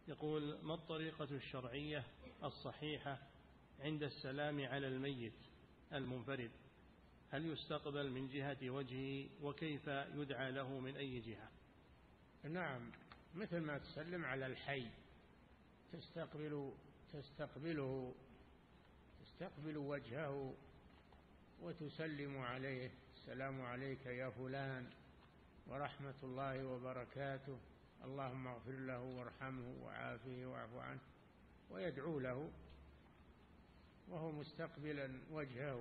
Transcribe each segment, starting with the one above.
يقول: ما الطريقة الشرعية الصحيحة عند السلام على الميت المنفرد؟ هل يستقبل من جهة وجهه؟ وكيف يدعى له من أي جهة؟ نعم، مثل ما تسلم على الحي تستقبل وجهه وتسلم عليه: السلام عليك يا فلان ورحمة الله وبركاته، اللهم اغفر له وارحمه وعافه واعف عنه، ويدعو له وهو مستقبلا وجهه.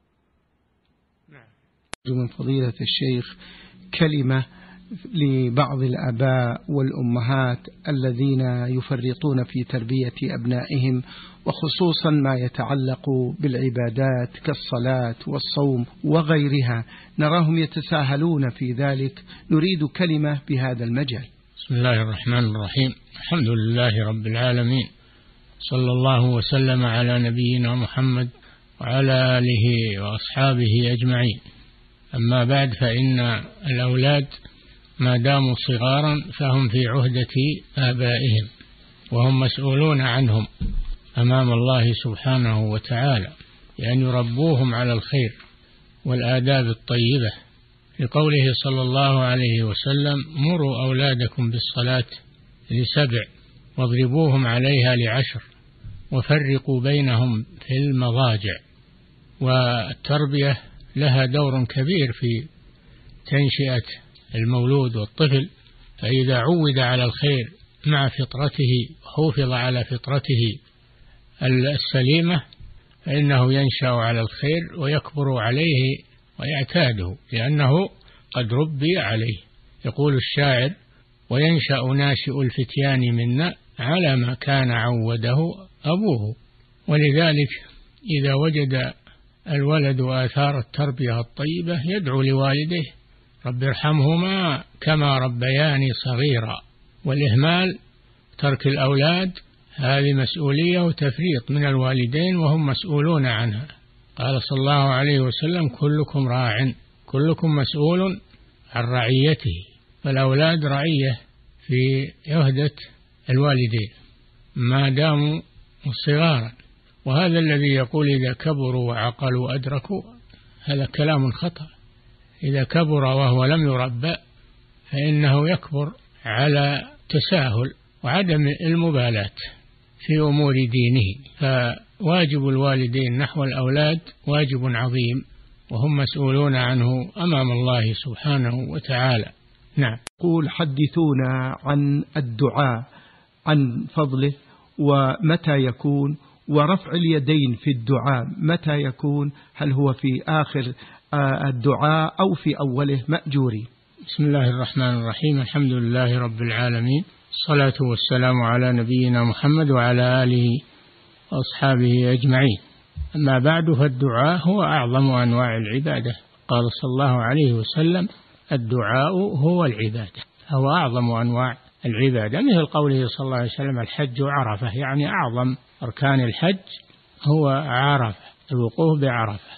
نعم. من فضيلة الشيخ كلمة لبعض الآباء والأمهات الذين يفرطون في تربية أبنائهم، وخصوصا ما يتعلق بالعبادات كالصلاة والصوم وغيرها، نراهم يتساهلون في ذلك، نريد كلمة بهذا المجال. بسم الله الرحمن الرحيم، الحمد لله رب العالمين، صلى الله وسلم على نبينا محمد وعلى آله وأصحابه أجمعين. أما بعد، فإن الأولاد ما داموا صغارا فهم في عهدة آبائهم، وهم مسؤولون عنهم أمام الله سبحانه وتعالى، لأن يربوهم على الخير والآداب الطيبة، لقوله صلى الله عليه وسلم: مروا أولادكم بالصلاة ل7 واضربوهم عليها ل10 وفرقوا بينهم في المضاجع. والتربية لها دور كبير في تنشئة المولود والطفل، فإذا عود على الخير مع فطرته وحفظ على فطرته السليمة فإنه ينشأ على الخير ويكبر عليه ويعتاده، لأنه قد ربي عليه. يقول الشاعر: وينشأ ناشئ الفتيان منا على ما كان عوده أبوه. ولذلك إذا وجد الولد آثار التربية الطيبة يدعو لوالديه: رب ارحمهما كما ربياني صغيرا. والإهمال، ترك الأولاد، هذه مسؤولية وتفريط من الوالدين، وهم مسؤولون عنها. قال صلى الله عليه وسلم: كلكم راع كلكم مسؤول عن رعيته. فالأولاد رعية في عهدة الوالدين ما داموا صغارا. وهذا الذي يقول إذا كبروا وعقلوا أدركوا، هذا كلام خطأ. إذا كبر وهو لم يربى فإنه يكبر على تساهل وعدم المبالاة في أمور دينه. فواجب الوالدين نحو الأولاد واجب عظيم، وهم مسؤولون عنه أمام الله سبحانه وتعالى. نعم. قول: حدثونا عن الدعاء، عن فضله، ومتى يكون، ورفع اليدين في الدعاء متى يكون؟ هل هو في آخر الدعاء أو في أوله؟ مأجوري. بسم الله الرحمن الرحيم، الحمد لله رب العالمين، الصلاة والسلام على نبينا محمد وعلى آله وأصحابه أجمعين. أما بعد، فالدعاء هو أعظم أنواع العبادة. قال صلى الله عليه وسلم: الدعاء هو العبادة، هو أعظم أنواع العبادة، مثل قوله صلى الله عليه وسلم: الحج عرفة، يعني أعظم أركان الحج هو عرفة، الوقوف بعرفة.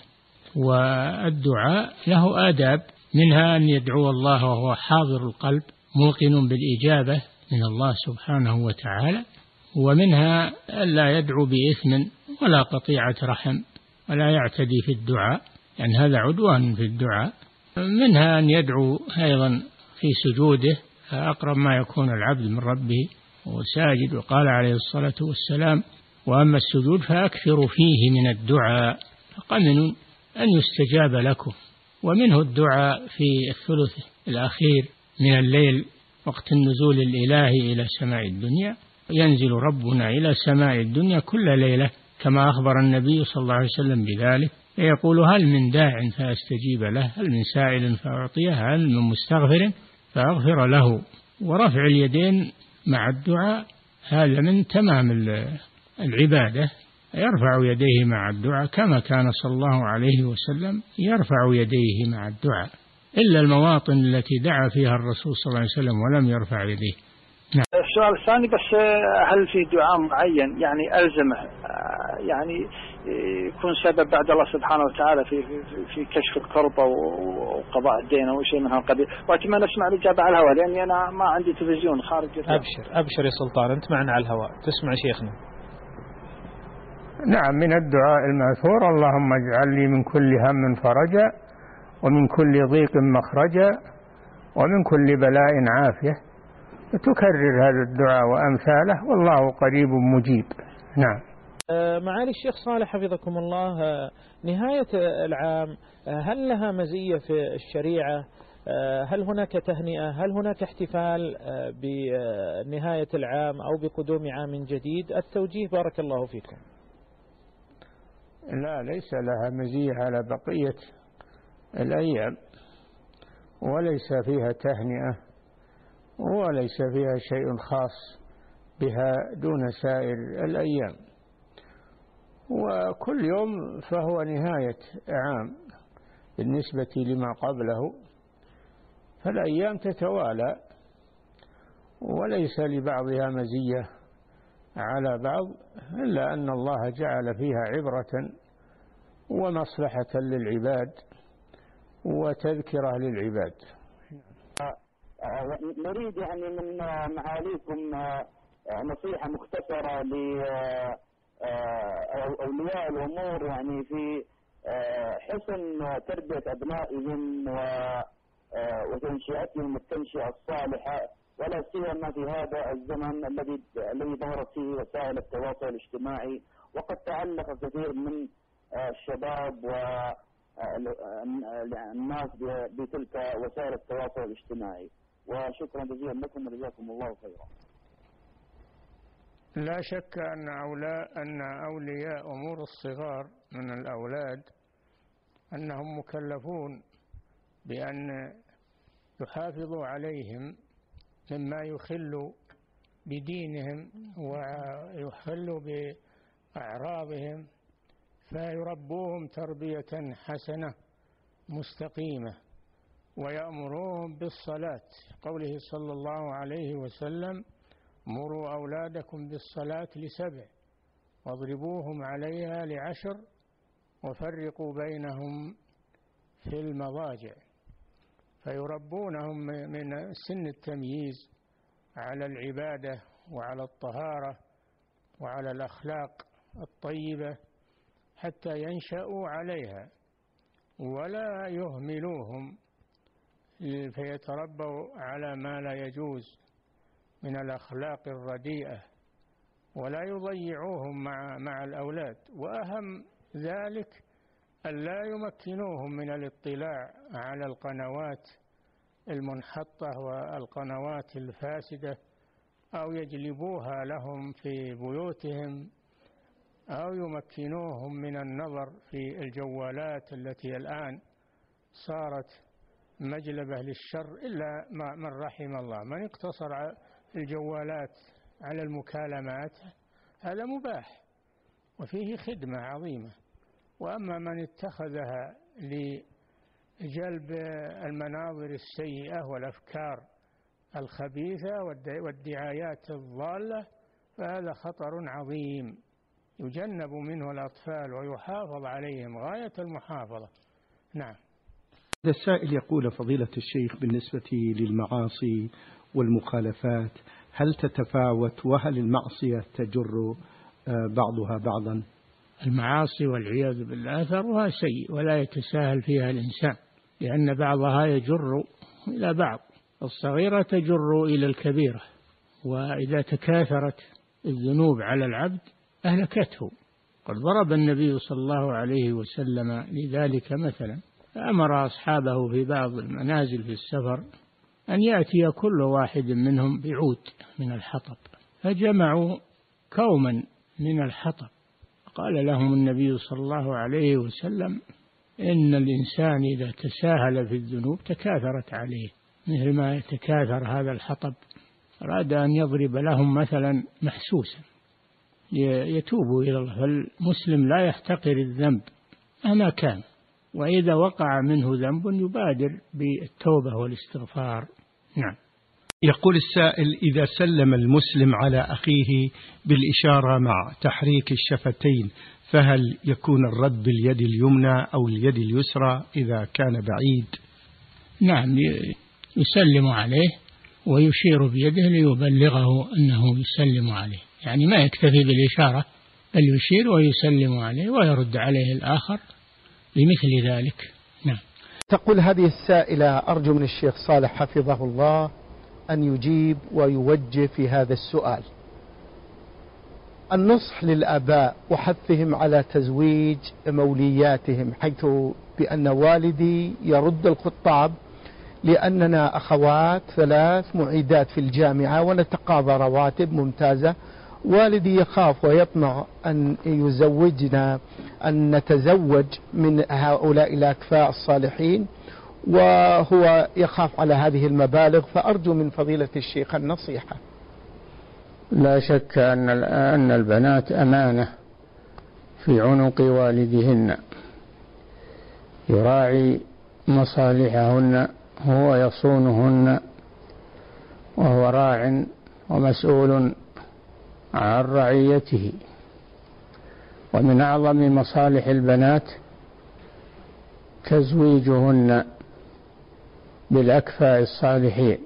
والدعاء له آداب، منها أن يدعو الله وهو حاضر القلب موقن بالإجابة من الله سبحانه وتعالى، ومنها ألا يدعو بإثم ولا قطيعة رحم ولا يعتدي في الدعاء، يعني هذا عدوان في الدعاء. منها أن يدعو أيضا في سجوده، أقرب ما يكون العبد من ربه وهو ساجد، وقال عليه الصلاة والسلام: وأما السجود فأكثروا فيه من الدعاء فقمن أن يستجاب لكم. ومنه الدعاء في الثلث الأخير من الليل وقت النزول الإلهي إلى سماء الدنيا، ينزل ربنا إلى سماء الدنيا كل ليلة كما أخبر النبي صلى الله عليه وسلم بذلك، فيقول: هل من داع فأستجيب له، هل من سائل فأعطيه، هل من مستغفر فأغفر له. ورفع اليدين مع الدعاء هذا من تمام العبادة، يرفع يديه مع الدعاء كما كان صلى الله عليه وسلم يرفع يديه مع الدعاء، إلا المواطن التي دعا فيها الرسول صلى الله عليه وسلم ولم يرفع يديه. نعم. السؤال الثاني بس: هل في دعاء معين يعني ألزمه يعني يكون سبب بعد الله سبحانه وتعالى في كشف الكرب وقضاء الدين أو شيء من هذا القبيل. وأتمنى أسمع الإجابة على الهواء لأني أنا ما عندي تلفزيون خارج. أبشر يا سلطان، أنت معنا على الهواء تسمع شيخنا. نعم، من الدعاء المأثور: اللهم اجعل لي من كل هم فرجا، ومن كل ضيق مخرجا، ومن كل بلاء عافية. تكرر هذا الدعاء وأمثاله والله قريب مجيب. نعم. معالي الشيخ صالح حفظكم الله، نهاية العام هل لها مزية في الشريعة؟ هل هناك تهنئة؟ هل هناك احتفال بنهاية العام أو بقدوم عام جديد؟ التوجيه بارك الله فيكم. لا، ليس لها مزية على بقية الأيام، وليس فيها تهنئة، وليس فيها شيء خاص بها دون سائر الأيام، وكل يوم فهو نهاية عام بالنسبة لما قبله، فالأيام تتوالى وليس لبعضها مزية على بعض، إلا أن الله جعل فيها عبرة ومصلحة للعباد وتذكرة للعباد. نريد يعني من معاليكم نصيحة مختصرة لأولياء الأمور يعني في حسن تربية أبنائهم وتنشئتهم التنشئة الصالحة، ولا سيما في هذا الزمن الذي ظهرت فيه وسائل التواصل الاجتماعي، وقد تعلق كثير من الشباب والناس بتلك وسائل التواصل الاجتماعي. وشكرا جزيلا لكم وجزاكم الله خيرا. لا شك أن أولياء أمور الصغار من الأولاد أنهم مكلفون بأن يحافظوا عليهم مما يخل بدينهم ويخل بأعراضهم، فيربوهم تربية حسنة مستقيمة، ويأمروهم بالصلاة. قوله صلى الله عليه وسلم: مروا أولادكم بالصلاة ل7 واضربوهم عليها ل10 وفرقوا بينهم في المضاجع. فيربونهم من سن التمييز على العبادة وعلى الطهارة وعلى الأخلاق الطيبة حتى ينشأوا عليها، ولا يهملوهم فيتربوا على ما لا يجوز من الأخلاق الرديئة، ولا يضيعوهم مع الأولاد. وأهم ذلك أن لا يمكنوهم من الاطلاع على القنوات المنحطة والقنوات الفاسدة، أو يجلبوها لهم في بيوتهم، أو يمكنوهم من النظر في الجوالات التي الآن صارت مجلبة للشر، إلا من رحم الله. من اقتصر الجوالات على المكالمات هذا مباح وفيه خدمة عظيمة، وأما من اتخذها لجلب المناظر السيئة والأفكار الخبيثة والدعايات الضالة فهذا خطر عظيم يجنب منه الأطفال ويحافظ عليهم غاية المحافظة. نعم. السائل يقول: فضيلة الشيخ، بالنسبة للمعاصي والمخالفات هل تتفاوت، وهل المعصية تجر بعضها بعضا؟ المعاصي والعياذ بالله أثرها سيء ولا يتساهل فيها الإنسان، لأن بعضها يجر إلى بعض، الصغيرة تجر إلى الكبيرة، وإذا تكاثرت الذنوب على العبد أهلكته. قد ضرب النبي صلى الله عليه وسلم لذلك مثلا، فأمر أصحابه في بعض المنازل في السفر أن يأتي كل واحد منهم بعود من الحطب، فجمعوا كوما من الحطب. قال لهم النبي صلى الله عليه وسلم: إن الإنسان إذا تساهل في الذنوب تكاثرت عليه مثل ما يتكاثر هذا الحطب. أراد أن يضرب لهم مثلا محسوسا يتوبوا إلى الله. فالمسلم لا يحتقر الذنب مهما كان، وإذا وقع منه ذنب يبادر بالتوبة والاستغفار. نعم. يقول السائل: إذا سلم المسلم على أخيه بالإشارة مع تحريك الشفتين، فهل يكون الرد باليد اليمنى أو اليد اليسرى إذا كان بعيد؟ نعم، يسلم عليه ويشير بيده ليبلغه أنه يسلم عليه، يعني ما يكتفي بالإشارة بل يشير ويسلم عليه ويرد عليه الآخر بمثل ذلك. نعم. تقول هذه السائلة: أرجو من الشيخ صالح حفظه الله أن يجيب ويوجه في هذا السؤال. النصح للآباء وحثهم على تزويج مولياتهم، حيث بأن والدي يرد الخطاب لأننا أخوات 3 معيدات في الجامعة ونتقاضى رواتب ممتازة. والدي يخاف ويطمع أن يزوجنا، أن نتزوج من هؤلاء الأكفاء الصالحين، وهو يخاف على هذه المبالغ، فأرجو من فضيلة الشيخ النصيحة. لا شك أن البنات أمانة في عنق والدهن، يراعي مصالحهن، هو يصونهن، وهو راع ومسؤول عن رعيته. ومن أعظم مصالح البنات تزويجهن بالأكفاء الصالحين.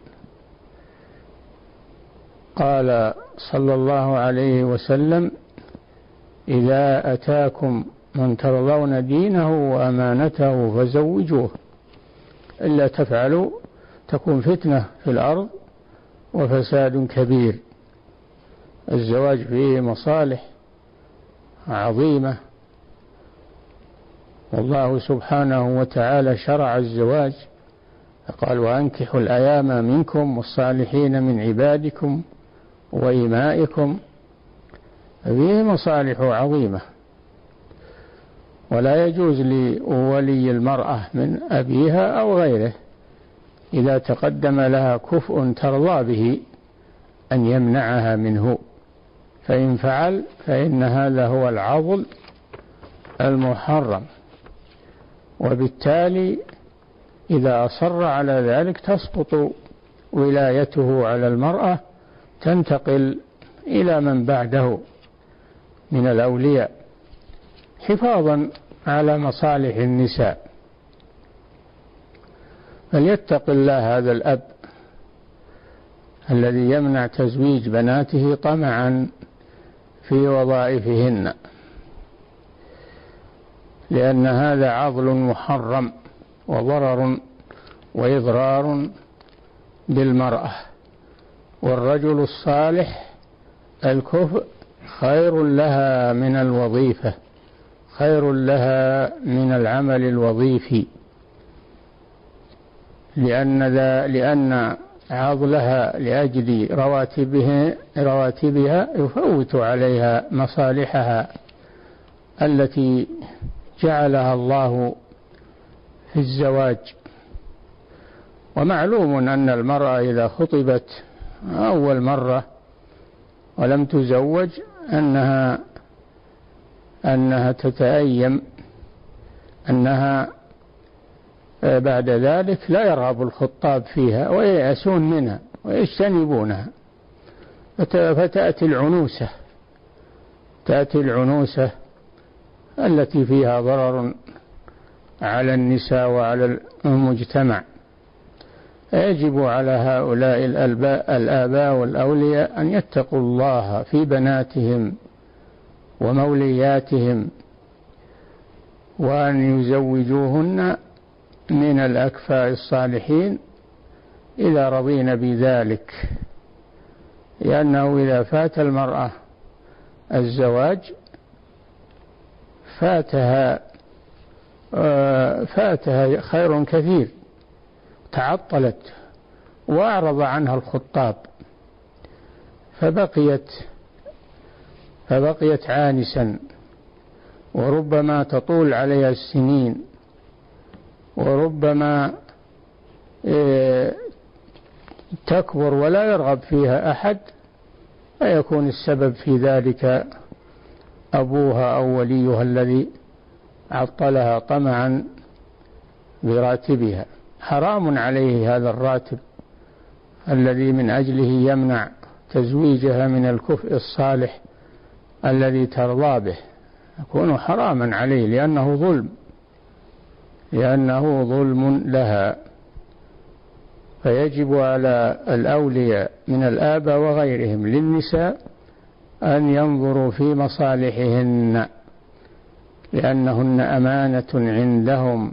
قال صلى الله عليه وسلم: إذا أتاكم من ترضون دينه وأمانته فزوجوه، إلا تفعلوا تكون فتنة في الأرض وفساد كبير. الزواج فيه مصالح عظيمة، والله سبحانه وتعالى شرع الزواج، فقال: وأنكحوا الأيام منكم والصالحين من عبادكم وإمائكم. فيه مصالح عظيمة، ولا يجوز لولي المرأة من أبيها أو غيره إذا تقدم لها كفء ترضى به أن يمنعها منه، فإن فعل فإن هذا هو العضل المحرم، وبالتالي إذا أصر على ذلك تسقط ولايته على المرأة، تنتقل إلى من بعده من الأولياء، حفاظا على مصالح النساء. فليتق الله هذا الأب الذي يمنع تزويج بناته طمعا في وظائفهن، لأن هذا عضل محرم وضرر وإضرار بالمرأة. والرجل الصالح الكفء خير لها من الوظيفة، خير لها من العمل الوظيفي، لأن عضلها لأجل رواتبها يفوت عليها مصالحها التي جعلها الله في الزواج. ومعلوم أن المرأة إذا خطبت أول مرة ولم تزوج أنها تتأيم، أنها بعد ذلك لا يرغب الخطاب فيها وييأسون منها ويجتنبونها، فتأتي العنوسة التي فيها ضرر على النساء وعلى المجتمع. يجب على هؤلاء الآباء والأولياء أن يتقوا الله في بناتهم ومولياتهم، وأن يزوجوهن من الأكفاء الصالحين إذا رضين بذلك، لأنه إذا فات المرأة الزواج فاتها خير كثير، تعطلت وأعرض عنها الخطاب، فبقيت عانسا، وربما تطول عليها السنين، وربما تكبر ولا يرغب فيها أحد، فيكون السبب في ذلك أبوها أو وليها الذي عطلها طمعا براتبها. حرام عليه هذا الراتب الذي من أجله يمنع تزويجها من الكفء الصالح الذي ترضى به يكون حراما عليه، لأنه ظلم لها. فيجب على الأولياء من الآباء وغيرهم للنساء أن ينظروا في مصالحهن، لأنهن أمانة عندهم،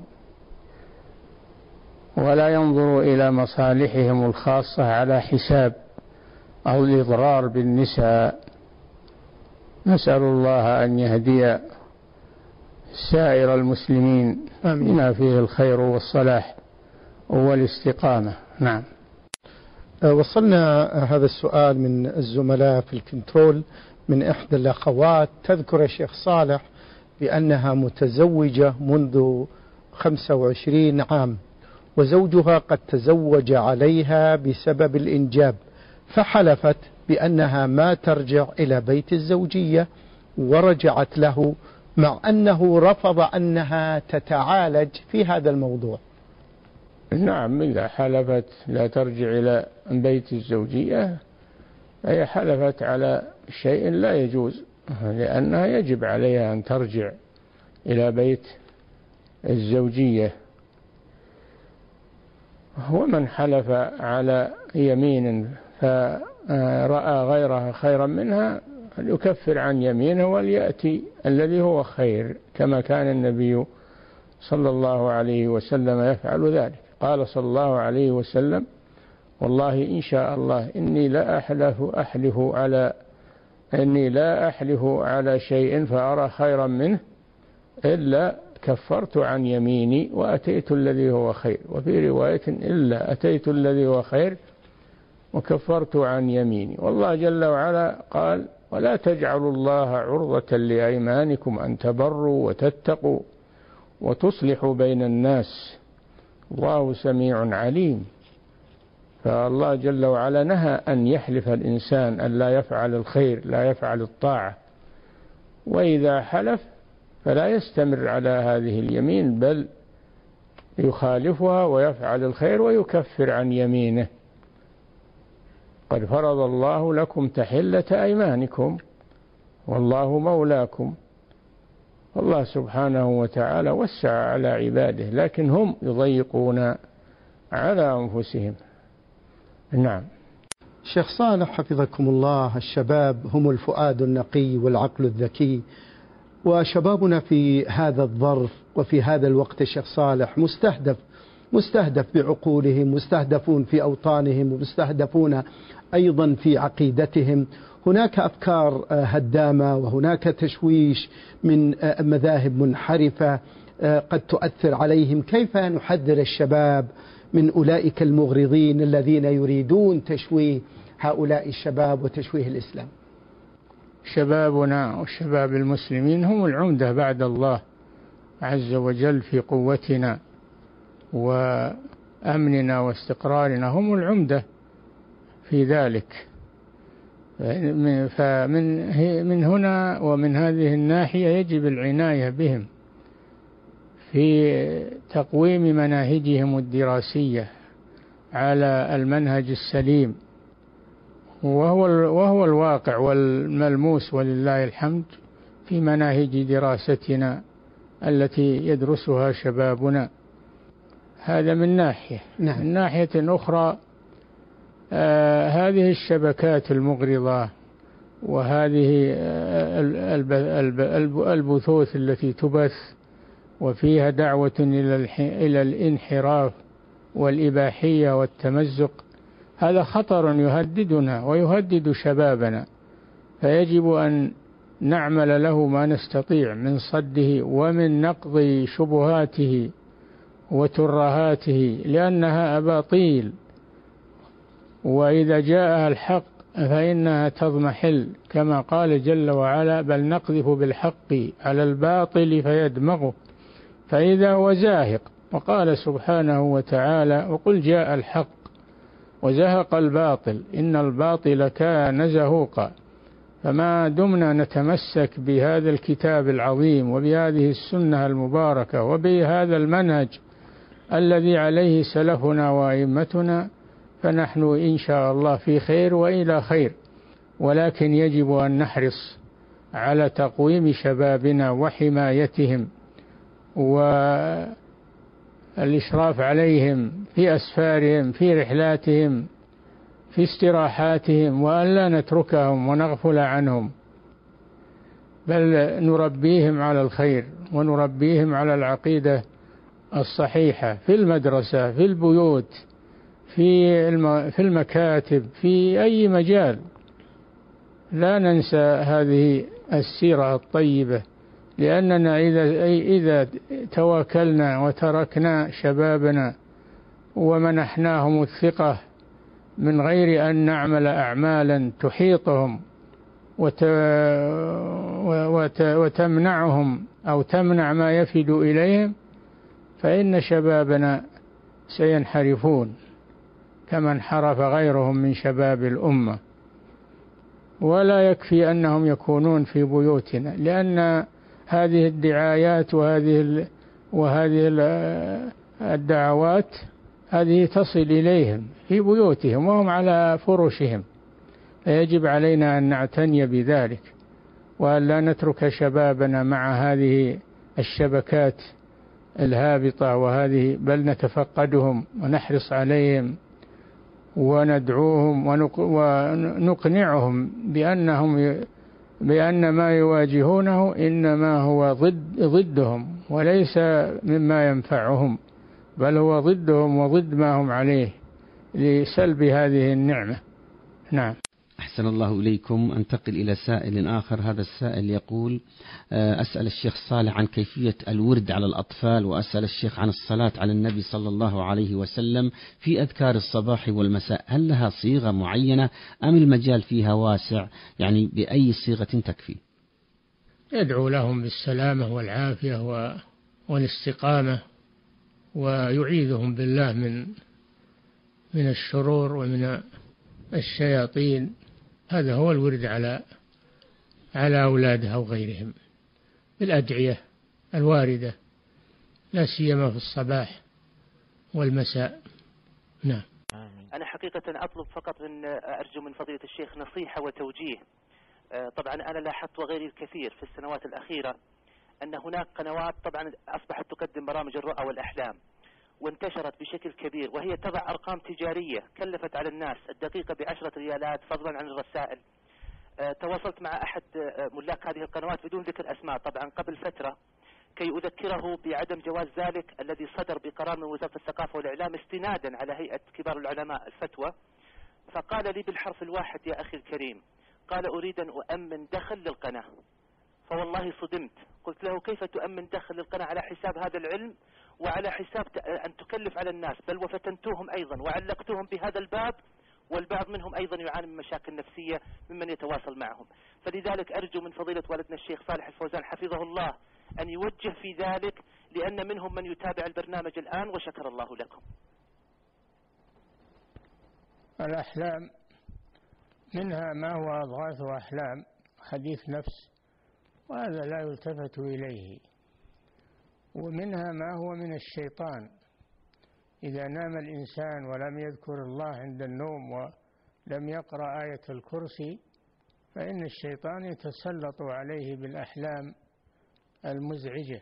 ولا ينظروا إلى مصالحهم الخاصة على حساب أو الإضرار بالنساء. نسأل الله أن يهدي سائر المسلمين بما فيه الخير والصلاح والاستقامة. نعم. وصلنا هذا السؤال من الزملاء في الكنترول من إحدى الأخوات، تذكر يا شيخ صالح بأنها متزوجة منذ 25 عام، وزوجها قد تزوج عليها بسبب الإنجاب، فحلفت بأنها ما ترجع إلى بيت الزوجية، ورجعت له مع أنه رفض أنها تتعالج في هذا الموضوع. نعم، إذا حلفت لا ترجع إلى بيت الزوجية هي حلفت على شيء لا يجوز، لأنها يجب عليها أن ترجع إلى بيت الزوجية. ومن حلف على يمين فرأى غيرها خيرا منها يكفر عن يمينه وليأتي الذي هو خير، كما كان النبي صلى الله عليه وسلم يفعل ذلك. قال صلى الله عليه وسلم: والله إن شاء الله إني لا أحلف على شيء فأرى خيرا منه إلا كفرت عن يميني وأتيت الذي هو خير، وفي رواية إلا أتيت الذي هو خير وكفرت عن يميني. والله جل وعلا قال: ولا تجعلوا الله عرضة لأيمانكم أن تبروا وتتقوا وتصلحوا بين الناس الله سميع عليم. فالله جل وعلا نهى أن يحلف الإنسان أن لا يفعل الخير، لا يفعل الطاعة، وإذا حلف فلا يستمر على هذه اليمين، بل يخالفها ويفعل الخير ويكفر عن يمينه. قد فرض الله لكم تحلة أيمانكم والله مولاكم. الله سبحانه وتعالى وسع على عباده، لكن هم يضيقون على أنفسهم. نعم. شيخ صالح حفظكم الله، الشباب هم الفؤاد النقي والعقل الذكي، وشبابنا في هذا الظرف وفي هذا الوقت شيخ صالح مستهدف بعقولهم، مستهدفون في أوطانهم، ومستهدفون أيضا في عقيدتهم. هناك أفكار هدامة، وهناك تشويش من مذاهب منحرفة قد تؤثر عليهم. كيف نحذر الشباب من أولئك المغرضين الذين يريدون تشويه هؤلاء الشباب وتشويه الإسلام؟ شبابنا وشباب المسلمين هم العمدة بعد الله عز وجل في قوتنا وأمننا واستقرارنا، هم العمدة في ذلك. فمن هنا ومن هذه الناحية يجب العناية بهم في تقويم مناهجهم الدراسية على المنهج السليم، وهو الواقع والملموس ولله الحمد في مناهج دراستنا التي يدرسها شبابنا. هذا من ناحية. نعم. من ناحية أخرى هذه الشبكات المغرضة وهذه البثوث التي تبث وفيها دعوة إلى الانحراف والإباحية والتمزق، هذا خطر يهددنا ويهدد شبابنا، فيجب أن نعمل له ما نستطيع من صده ومن نقض شبهاته وترهاته، لأنها أباطيل، وإذا جاءها الحق فإنها تضمحل، كما قال جل وعلا: بل نقذف بالحق على الباطل فيدمغه فإذا هو زاهق. وقال سبحانه وتعالى: وقل جاء الحق وزهق الباطل إن الباطل كان زهوقا. فما دمنا نتمسك بهذا الكتاب العظيم وبهذه السنة المباركة وبهذا المنهج الذي عليه سلفنا وأئمتنا، فنحن إن شاء الله في خير وإلى خير، ولكن يجب أن نحرص على تقويم شبابنا وحمايتهم والإشراف عليهم في أسفارهم، في رحلاتهم، في استراحاتهم، وأن لا نتركهم ونغفل عنهم، بل نربيهم على الخير ونربيهم على العقيدة الصحيحة في المدرسة، في البيوت، في المكاتب، في أي مجال. لا ننسى هذه السيرة الطيبة، لأننا إذا تواكلنا وتركنا شبابنا ومنحناهم الثقة من غير أن نعمل أعمالا تحيطهم وتمنعهم أو تمنع ما يفد إليهم، فإن شبابنا سينحرفون كما انحرف غيرهم من شباب الأمة. ولا يكفي أنهم يكونون في بيوتنا، لأن هذه الدعايات وهذه الدعوات هذه تصل إليهم في بيوتهم وهم على فرشهم، فيجب علينا أن نعتني بذلك، وأن لا نترك شبابنا مع هذه الشبكات الهابطة بل نتفقدهم ونحرص عليهم وندعوهم ونقنعهم بأن ما يواجهونه إنما هو ضدهم وليس مما ينفعهم، بل هو ضدهم وضد ما هم عليه لسلب هذه النعمة. نعم. أحسن الله إليكم. أنتقل إلى سائل آخر. هذا السائل يقول: أسأل الشيخ صالح عن كيفية الورد على الأطفال، وأسأل الشيخ عن الصلاة على النبي صلى الله عليه وسلم في أذكار الصباح والمساء، هل لها صيغة معينة أم المجال فيها واسع؟ يعني بأي صيغة تكفي؟ يدعو لهم بالسلامة والعافية والاستقامة، ويعيذهم بالله من الشرور ومن الشياطين. هذا هو الورد على أولادها وغيرهم بالأدعية الواردة، لا سيما في الصباح والمساء. نعم. أنا حقيقة أطلب فقط أرجو من فضيلة الشيخ نصيحة وتوجيه. طبعا أنا لاحظت وغيري الكثير في السنوات الأخيرة أن هناك قنوات طبعا أصبحت تقدم برامج الرؤى والأحلام، وانتشرت بشكل كبير، وهي تضع أرقام تجارية كلفت على الناس الدقيقة ب10 ريالات فضلا عن الرسائل. تواصلت مع أحد ملاك هذه القنوات بدون ذكر أسماء طبعا قبل فترة كي أذكره بعدم جواز ذلك الذي صدر بقرار من وزارة الثقافة والإعلام استنادا على هيئة كبار العلماء الفتوى. فقال لي بالحرف الواحد: يا أخي الكريم، قال: أريد أن أؤمن دخل للقناة. فوالله صدمت، قلت له: كيف تؤمن دخل للقناة على حساب هذا العلم وعلى حساب أن تكلف على الناس؟ بل وفتنتوهم أيضا وعلقتهم بهذا الباب، والبعض منهم أيضا يعاني من مشاكل نفسية ممن يتواصل معهم. فلذلك أرجو من فضيلة والدنا الشيخ صالح الفوزان حفظه الله أن يوجه في ذلك، لأن منهم من يتابع البرنامج الآن، وشكر الله لكم. الأحلام منها ما هو أضغاث أحلام، حديث نفس، وهذا لا يلتفت إليه، ومنها ما هو من الشيطان. إذا نام الإنسان ولم يذكر الله عند النوم ولم يقرأ آية الكرسي فإن الشيطان يتسلط عليه بالأحلام المزعجة.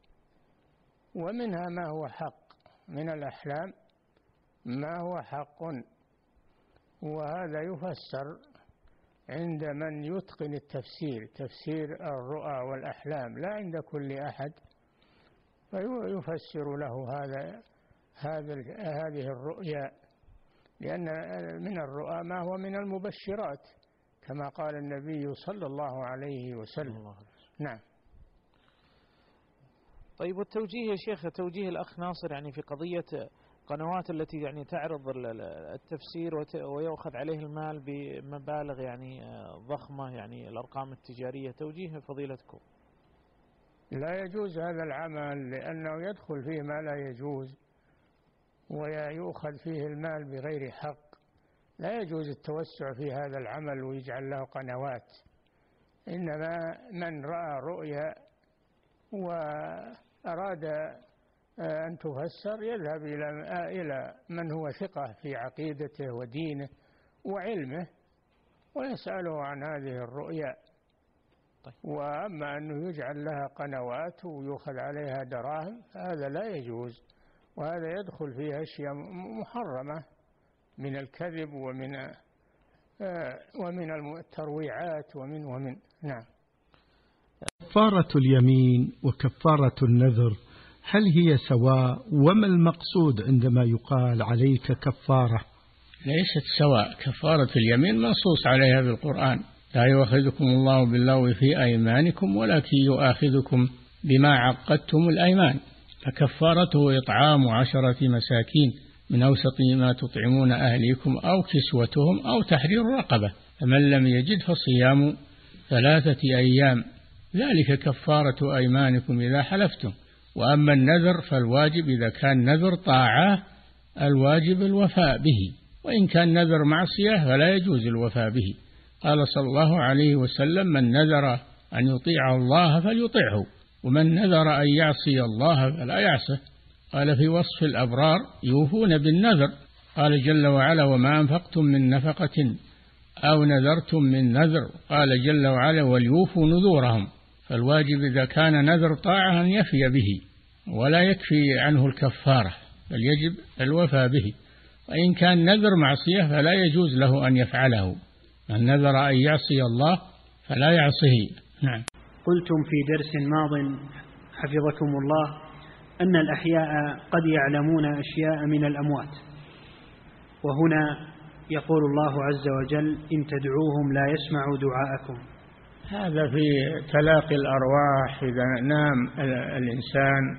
ومنها ما هو حق، من الأحلام ما هو حق، وهذا يفسر عند من يتقن التفسير، تفسير الرؤى والأحلام، لا عند كل أحد، فيفسر له هذه الرؤيا، لأن من الرؤى ما هو من المبشرات كما قال النبي صلى الله عليه وسلم. نعم. طيب، والتوجيه يا شيخ، توجيه الأخ ناصر يعني في قضية قنوات التي يعني تعرض التفسير ويأخذ عليه المال بمبالغ يعني ضخمة، يعني الأرقام التجارية، توجيه فضيلتكم. لا يجوز هذا العمل، لأنه يدخل فيه ما لا يجوز ويؤخذ فيه المال بغير حق. لا يجوز التوسع في هذا العمل ويجعل له قنوات، إنما من رأى رؤيا وأراد أن تفسر يذهب إلى من هو ثقة في عقيدته ودينه وعلمه ويسأله عن هذه الرؤيا. وأما أنه يجعل لها قنوات ويؤخذ عليها دراهم هذا لا يجوز، وهذا يدخل فيه أشياء محرمة من الكذب ومن الترويعات ومن نعم. كفارة اليمين وكفارة النذر هل هي سواء؟ وما المقصود عندما يقال عليك كفارة؟ ليست سواء. كفارة اليمين منصوص عليها بالقرآن: لا يؤاخذكم الله باللغو في أيمانكم ولكن يؤاخذكم بما عقدتم الأيمان، فكفارته إطعام 10 مساكين من أوسط ما تطعمون أهليكم أو كسوتهم أو تحرير رقبة، فمن لم يجد فصيام 3 أيام، ذلك كفارة أيمانكم إذا حلفتم. وأما النذر فالواجب إذا كان نذر طاعة الواجب الوفاء به، وإن كان نذر معصية فلا يجوز الوفاء به. قال صلى الله عليه وسلم: من نذر أن يطيع الله فليطيعه، ومن نذر أن يعصي الله فلا يعصه. قال في وصف الأبرار: يوفون بالنذر. قال جل وعلا: وما أنفقتم من نفقة أو نذرتم من نذر. قال جل وعلا: وليوفوا نذورهم. فالواجب إذا كان نذر طاعة أن يفي به ولا يكفي عنه الكفارة، بل يجب الوفاء به. وإن كان نذر معصية فلا يجوز له أن يفعله. من نذر أن يعصي الله فلا يعصيه. نعم. قلتم في درس ماض حفظكم الله أن الأحياء قد يعلمون أشياء من الأموات، وهنا يقول الله عز وجل: إن تدعوهم لا يسمعوا دعاءكم. هذا في تلاقي الأرواح. إذا نام الإنسان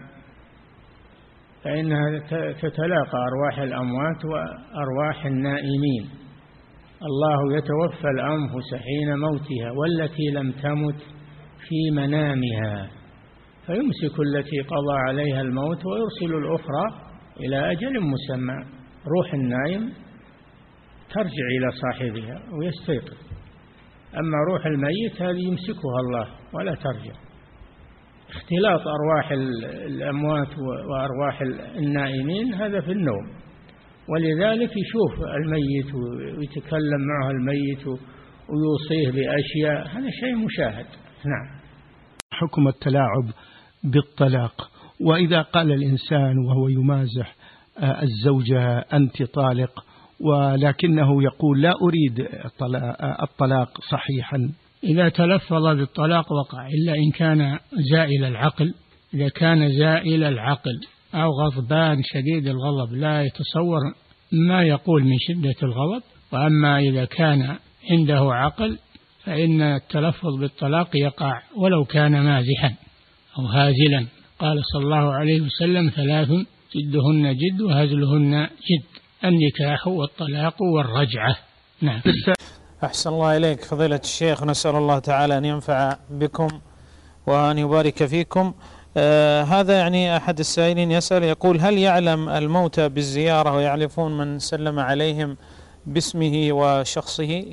فإنها تتلاقى أرواح الأموات وأرواح النائمين. الله يتوفى الأنفس حين موتها والتي لم تمت في منامها، فيمسك التي قضى عليها الموت ويرسل الأخرى إلى أجل مسمى. روح النائم ترجع إلى صاحبها ويستيقظ، أما روح الميت هذه يمسكها الله ولا ترجع. اختلاط أرواح الأموات وأرواح النائمين هذا في النوم، ولذلك يشوف الميت ويتكلم معه الميت ويوصيه بأشياء، هذا شيء مشاهد. نعم. حكم التلاعب بالطلاق، وإذا قال الإنسان وهو يمازح الزوجة أنت طالق، ولكنه يقول لا أريد الطلاق صحيحا، إذا تلفظ بالطلاق وقع، إلا إن كان زائل العقل. إذا كان زائل العقل أو غضبان شديد الغضب لا يتصور ما يقول من شدة الغضب. وأما إذا كان عنده عقل فإن التلفظ بالطلاق يقع ولو كان مازحا أو هازلا. قال صلى الله عليه وسلم: 3 جدهن جد وهزلهن جد: النكاح والطلاق والرجعة. نعم. أحسن الله إليك فضيلة الشيخ، نسأل الله تعالى أن ينفع بكم وأن يبارك فيكم. هذا يعني أحد السائلين يسأل يقول: هل يعلم الموتى بالزيارة ويعرفون من سلم عليهم باسمه وشخصه؟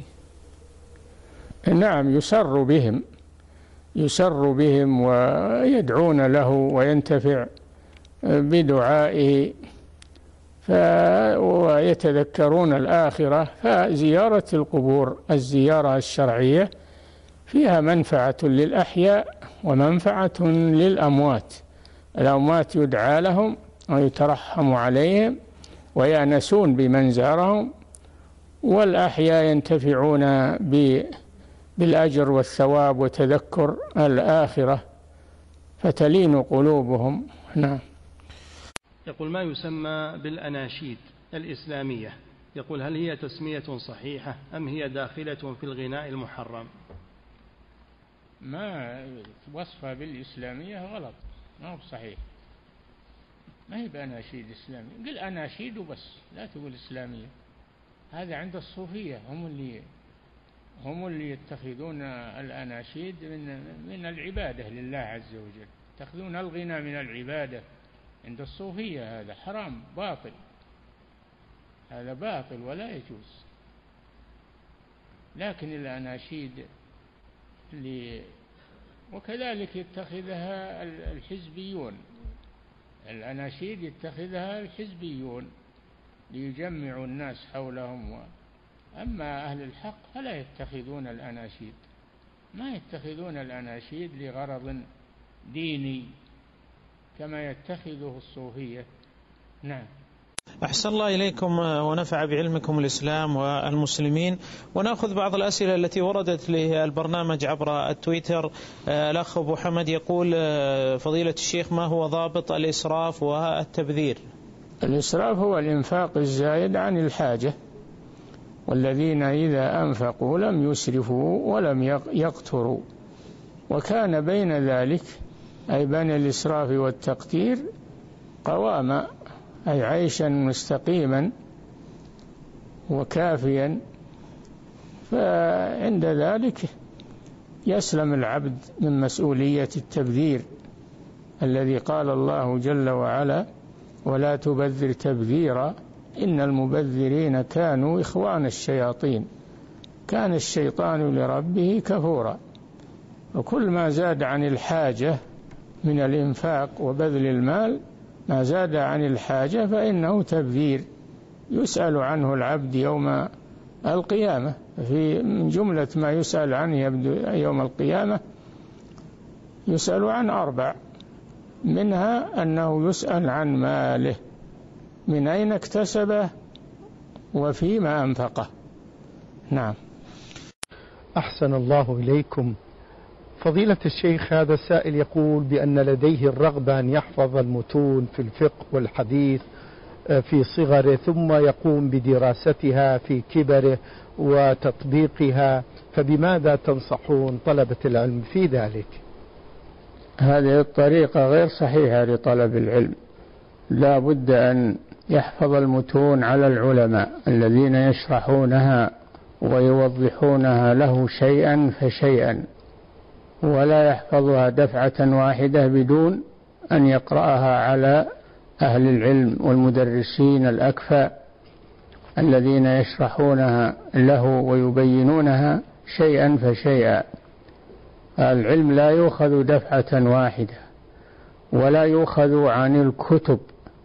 نعم، يسر بهم ويدعون له وينتفع بدعائه ويتذكرون الآخرة. فزيارة القبور الزيارة الشرعية فيها منفعة للأحياء ومنفعة للأموات. الأموات يدعى لهم ويترحم عليهم ويأنسون بمن زارهم، والأحياء ينتفعون بالأجر والثواب وتذكر الآخرة فتلين قلوبهم. نعم. يقول: ما يسمى بالأناشيد الإسلامية، يقول هل هي تسمية صحيحة أم هي داخلة في الغناء المحرم؟ ما وصفها بالإسلامية غلط، ما هو صحيح، ما هي بأناشيد إسلامية. قل أناشيد وبس، لا تقول إسلامية. هذا عند الصوفية، هم اللي يتخذون الأناشيد من العبادة لله عز وجل، يتخذون الغنى من العبادة. عند الصوفية هذا حرام باطل، هذا باطل ولا يجوز. لكن الأناشيد وكذلك يتخذها الحزبيون الأناشيد يتخذها الحزبيون ليجمعوا الناس حولهم، أما أهل الحق فلا يتخذون الأناشيد، ما يتخذون الأناشيد لغرض ديني كما يتخذه الصوفية. نعم. أحسن الله إليكم ونفع بعلمكم الإسلام والمسلمين. ونأخذ بعض الأسئلة التي وردت للبرنامج عبر التويتر. الأخ أبو حمد يقول: فضيلة الشيخ، ما هو ضابط الإسراف والتبذير؟ الإسراف هو الإنفاق الزائد عن الحاجة، والذين إذا أنفقوا لم يسرفوا ولم يقتروا، وكان بين ذلك أي بين الإسراف والتقتير قواما، أي عيشا مستقيما وكافيا، فعند ذلك يسلم العبد من مسؤولية التبذير الذي قال الله جل وعلا: ولا تبذر تبذيرا إن المبذرين كانوا إخوان الشياطين كان الشيطان لربه كفورا. وكل ما زاد عن الحاجة من الإنفاق وبذل المال، ما زاد عن الحاجة فإنه تبذير يسأل عنه العبد يوم القيامة. من جملة ما يسأل عنه يوم القيامة يسأل عن 4، منها أنه يسأل عن ماله، من أين اكتسبه وفيما أنفقه. نعم. أحسن الله إليكم. فضيلة الشيخ، هذا السائل يقول بأن لديه الرغبة أن يحفظ المتون في الفقه والحديث في صغره، ثم يقوم بدراستها في كبره وتطبيقها، فبماذا تنصحون طلبة العلم في ذلك؟ هذه الطريقة غير صحيحة لطلب العلم، لا بد أن يحفظ المتون على العلماء الذين يشرحونها ويوضحونها له شيئا فشيئا، ولا يحفظها دفعة واحدة بدون أن يقرأها على أهل العلم والمدرسين الأكفاء الذين يشرحونها له ويبينونها شيئا فشيئا. العلم لا يؤخذ دفعة واحدة ولا يؤخذ عن الكتب،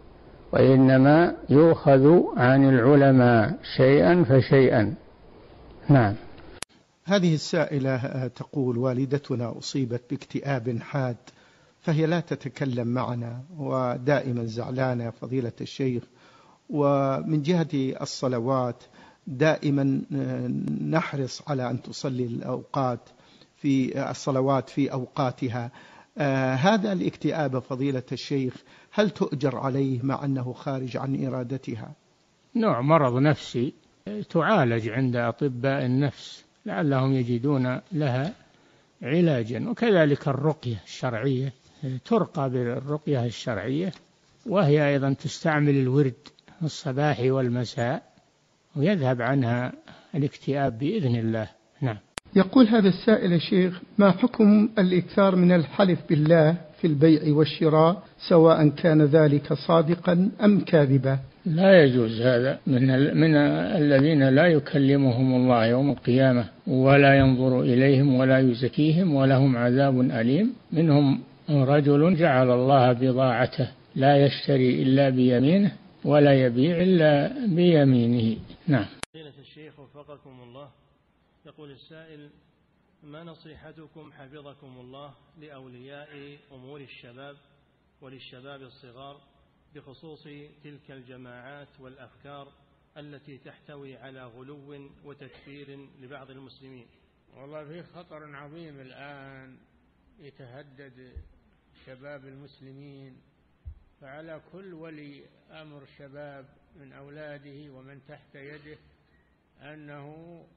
وإنما يؤخذ عن العلماء شيئا فشيئا. نعم. هذه السائلة تقول: والدتنا أصيبت باكتئاب حاد، فهي لا تتكلم معنا ودائما زعلانة فضيلة الشيخ، ومن جهة الصلوات دائما نحرص على أن تصلي الأوقات في الصلوات في أوقاتها. هذا الاكتئاب فضيلة الشيخ هل تؤجر عليه مع أنه خارج عن إرادتها؟ نوع مرض نفسي تعالج عند أطباء النفس لعلهم يجدون لها علاجا. وكذلك الرقية الشرعية ترقى بالرقية الشرعية، وهي أيضا تستعمل الورد الصباحي والمساء ويذهب عنها الاكتئاب بإذن الله. نعم. يقول هذا السائل: يا شيخ، ما حكم الإكثار من الحلف بالله في البيع والشراء، سواء كان ذلك صادقا أم كاذبا؟ لا يجوز هذا، من الذين لا يكلمهم الله يوم القيامة ولا ينظر إليهم ولا يزكيهم ولهم عذاب أليم. منهم رجل جعل الله بضاعته لا يشتري إلا بيمينه ولا يبيع إلا بيمينه. نعم. فضيلة الشيخ وفقكم الله، يقول السائل: ما نصيحتكم حفظكم الله لأولياء أمور الشباب وللشباب الصغار بخصوص تلك الجماعات والأفكار التي تحتوي على غلو وتكفير لبعض المسلمين؟ والله فيه خطر عظيم الآن يتهدد شباب المسلمين، فعلى كل ولي أمر شباب من أولاده ومن تحت يده أنه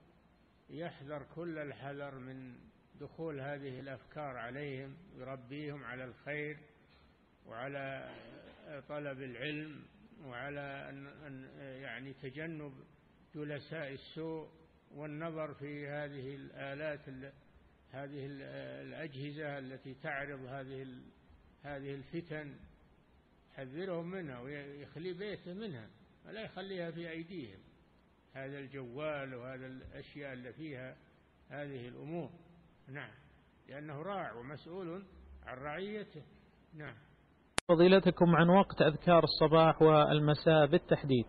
يحذر كل الحذر من دخول هذه الأفكار عليهم، يربيهم على الخير وعلى طلب العلم وعلى أن يعني تجنب جلساء السوء والنظر في هذه الآلات، هذه الأجهزة التي تعرض هذه الفتن. يحذرهم منها ويخلي بيته منها ولا يخليها في أيديهم، هذا الجوال وهذا الأشياء اللي فيها هذه الأمور. نعم، لأنه راع ومسؤول عن رعيته. نعم. فضيلتكم عن وقت أذكار الصباح والمساء بالتحديد.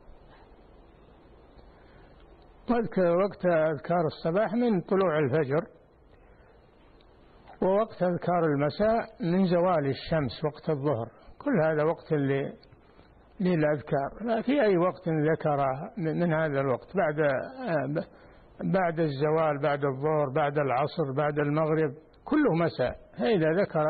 وقت أذكار الصباح من طلوع الفجر، ووقت أذكار المساء من زوال الشمس وقت الظهر. كل هذا وقت للأذكار، لا في أي وقت ذكر من هذا الوقت بعد الزوال، بعد الظهر، بعد العصر، بعد المغرب، كله مساء. إذا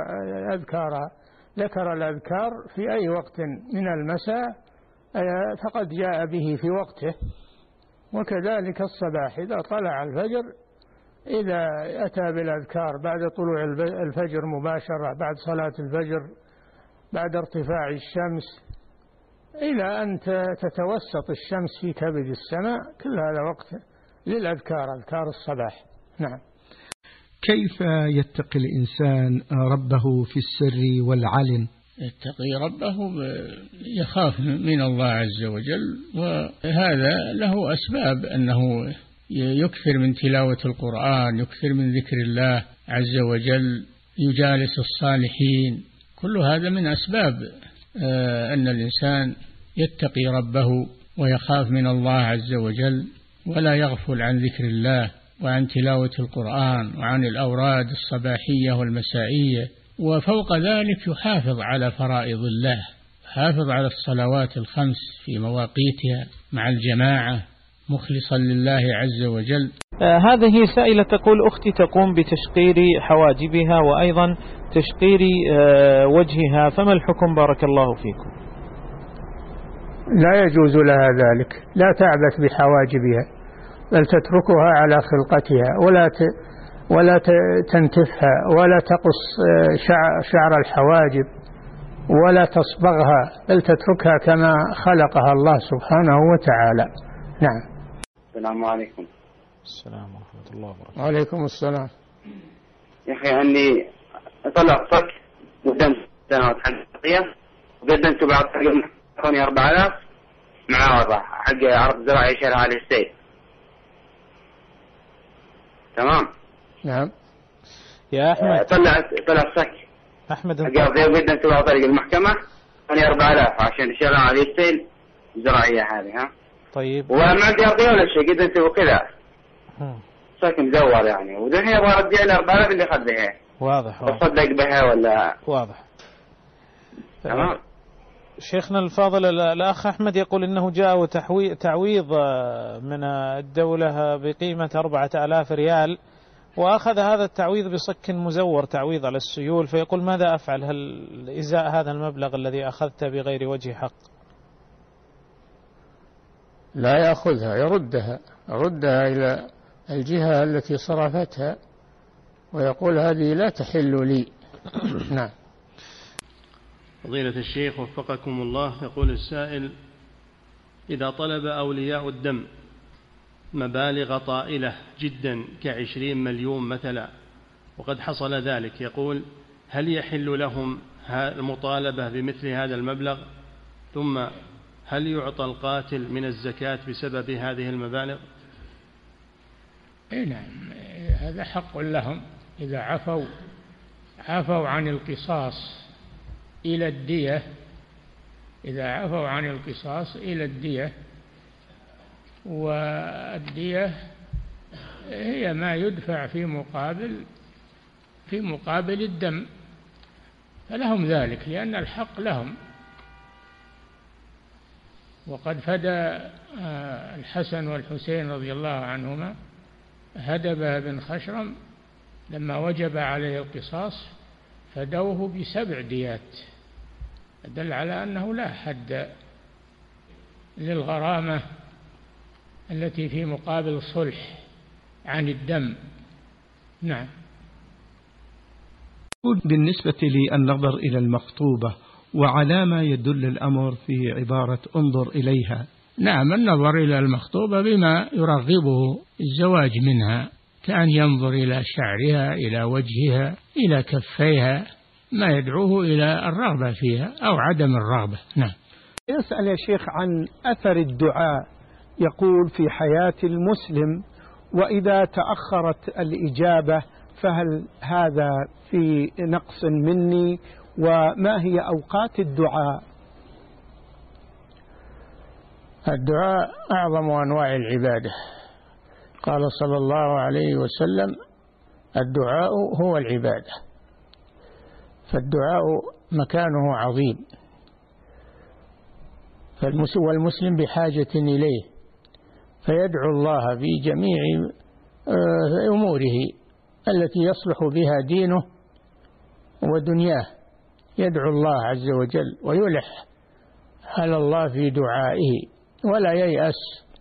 ذكر الأذكار في أي وقت من المساء فقد جاء به في وقته. وكذلك الصباح إذا طلع الفجر، إذا أتى بالأذكار بعد طلوع الفجر مباشرة، بعد صلاة الفجر، بعد ارتفاع الشمس إلى أن تتوسط الشمس في كبد السماء، كل هذا وقت للأذكار، أذكار الصباح. نعم. كيف يتقي الإنسان ربه في السر والعلن؟ يتقي ربه يخاف من الله عز وجل، وهذا له أسباب، أنه يكثر من تلاوة القرآن، يكثر من ذكر الله عز وجل، يجالس الصالحين. كل هذا من أسباب أن الإنسان يتقي ربه ويخاف من الله عز وجل، ولا يغفل عن ذكر الله وعن تلاوة القرآن وعن الأوراد الصباحية والمسائية. وفوق ذلك يحافظ على فرائض الله، يحافظ على الصلوات الخمس في مواقيتها مع الجماعة مخلصا لله عز وجل. هذه سائلة تقول: أختي تقوم بتشقير حواجبها وأيضا تشقير وجهها، فما الحكم بارك الله فيكم؟ لا يجوز لها ذلك، لا تعبث بحواجبها، بل تتركها على خلقتها، ولا تنتفها، ولا تقص شعر الحواجب، ولا تصبغها، بل تتركها كما خلقها الله سبحانه وتعالى. نعم. السلام عليكم. السلام ورحمة الله وبركاته. وعليكم السلام. يا أخي أني طلع صك قدمت سنوات حقيقية، وقدمت بعض حقوني 4000 معارضة حق عرض زراعي شارع علي السيد. تمام. نعم. يا أحمد. طلع صك أحمد قدمت بعض طريق المحكمة أنا 4000 عشان شارع علي السيد زراعية هذه. ها. طيب. وما عندي أرضية ولا شيء، قدمت وكذا. ساكن مزور يعني، ودحين أبغى أرجع له 4000 اللي أخذها. واضح. تصدق بها ولا؟ واضح. تمام. شيخنا الفاضل الأخ أحمد يقول إنه جاء تعويض من الدولة بقيمة 4000 ريال، وأخذ هذا التعويض بصك مزور، تعويض على السيول، فيقول: ماذا أفعل؟ هل إزاء هذا المبلغ الذي أخذته بغير وجه حق؟ لا يأخذها، يردها إلى الجهة التي صرفتها، ويقول: هذه لا تحل لي. نعم. فضيلة الشيخ وفقكم الله، يقول السائل: إذا طلب أولياء الدم مبالغ طائلة جدا ك20 مليون مثلا، وقد حصل ذلك، يقول: هل يحل لهم المطالبة بمثل هذا المبلغ؟ ثم هل يعطى القاتل من الزكاة بسبب هذه المبالغ؟ نعم، هذا حق لهم إذا عفوا عن القصاص إلى الدية، إذا عفوا عن القصاص إلى الدية، والدية هي ما يدفع في مقابل الدم، فلهم ذلك لأن الحق لهم. وقد فدى الحسن والحسين رضي الله عنهما هدبة بن خشرم لما وجب عليه القصاص، فدوه ب7 ديات، دل على أنه لا حد للغرامة التي في مقابل الصلح عن الدم. نعم. بالنسبة للنظر إلى المخطوبة، وعلى ما يدل الأمر في عبارة انظر إليها؟ نعم، النظر إلى المخطوبة بما يرغبه الزواج منها، كأن ينظر إلى شعرها، إلى وجهها، إلى كفيها، ما يدعوه إلى الرغبة فيها أو عدم الرغبة. نعم. يسأل يا شيخ عن أثر الدعاء، يقول: في حياة المسلم وإذا تأخرت الإجابة فهل هذا في نقص مني وما هي أوقات الدعاء؟ الدعاء أعظم أنواع العبادة. قال صلى الله عليه وسلم: الدعاء هو العبادة. فالدعاء مكانه عظيم، والمسلم بحاجة إليه، فيدعو الله في جميع أموره التي يصلح بها دينه ودنياه، يدعو الله عز وجل ويلح على الله في دعائه ولا ييأس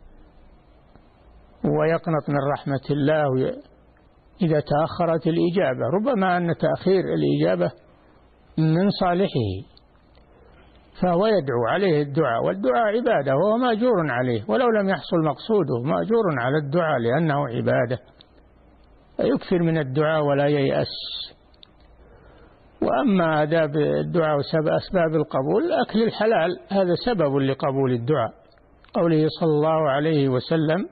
ويقنط من رحمة الله إذا تأخرت الإجابة. ربما أن تأخير الإجابة من صالحه، فهو يدعو، عليه الدعاء، والدعاء عبادة وهو مأجور عليه، ولو لم يحصل مقصوده مأجور على الدعاء لأنه عبادة. فيكثر من الدعاء ولا ييأس. وأما آداب الدعاء وأسباب القبول، أكل الحلال هذا سبب لقبول الدعاء. قوله صلى الله عليه وسلم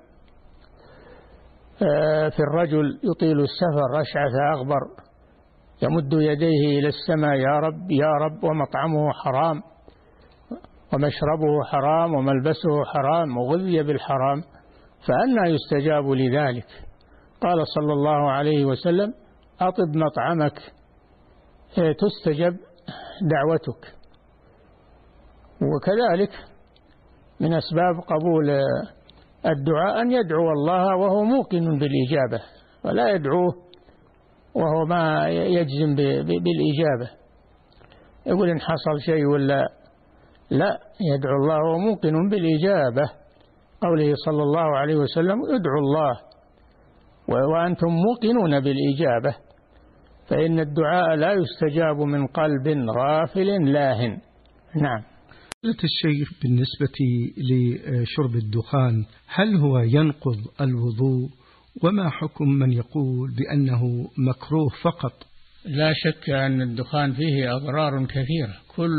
في الرجل يطيل السفر أشعث أغبر يمد يديه إلى السماء: يا رب يا رب، ومطعمه حرام ومشربه حرام وملبسه حرام وغذي بالحرام، فأنى يستجاب لذلك؟ قال صلى الله عليه وسلم: أطب مطعمك تستجب دعوتك. وكذلك من أسباب قبول الدعاء أن يدعو الله وهو موقن بالإجابة، ولا يدعوه وهو ما يجزم بالإجابة، يقول إن حصل شيء ولا لا، يدعو الله وهو موقن بالإجابة. قوله صلى الله عليه وسلم: ادعوا الله وأنتم موقنون بالإجابة، فإن الدعاء لا يستجاب من قلب غافل لاهٍ. نعم. الشيخ، بالنسبة لشرب الدخان هل هو ينقض الوضوء؟ وما حكم من يقول بأنه مكروه فقط؟ لا شك أن الدخان فيه أضرار كثيرة،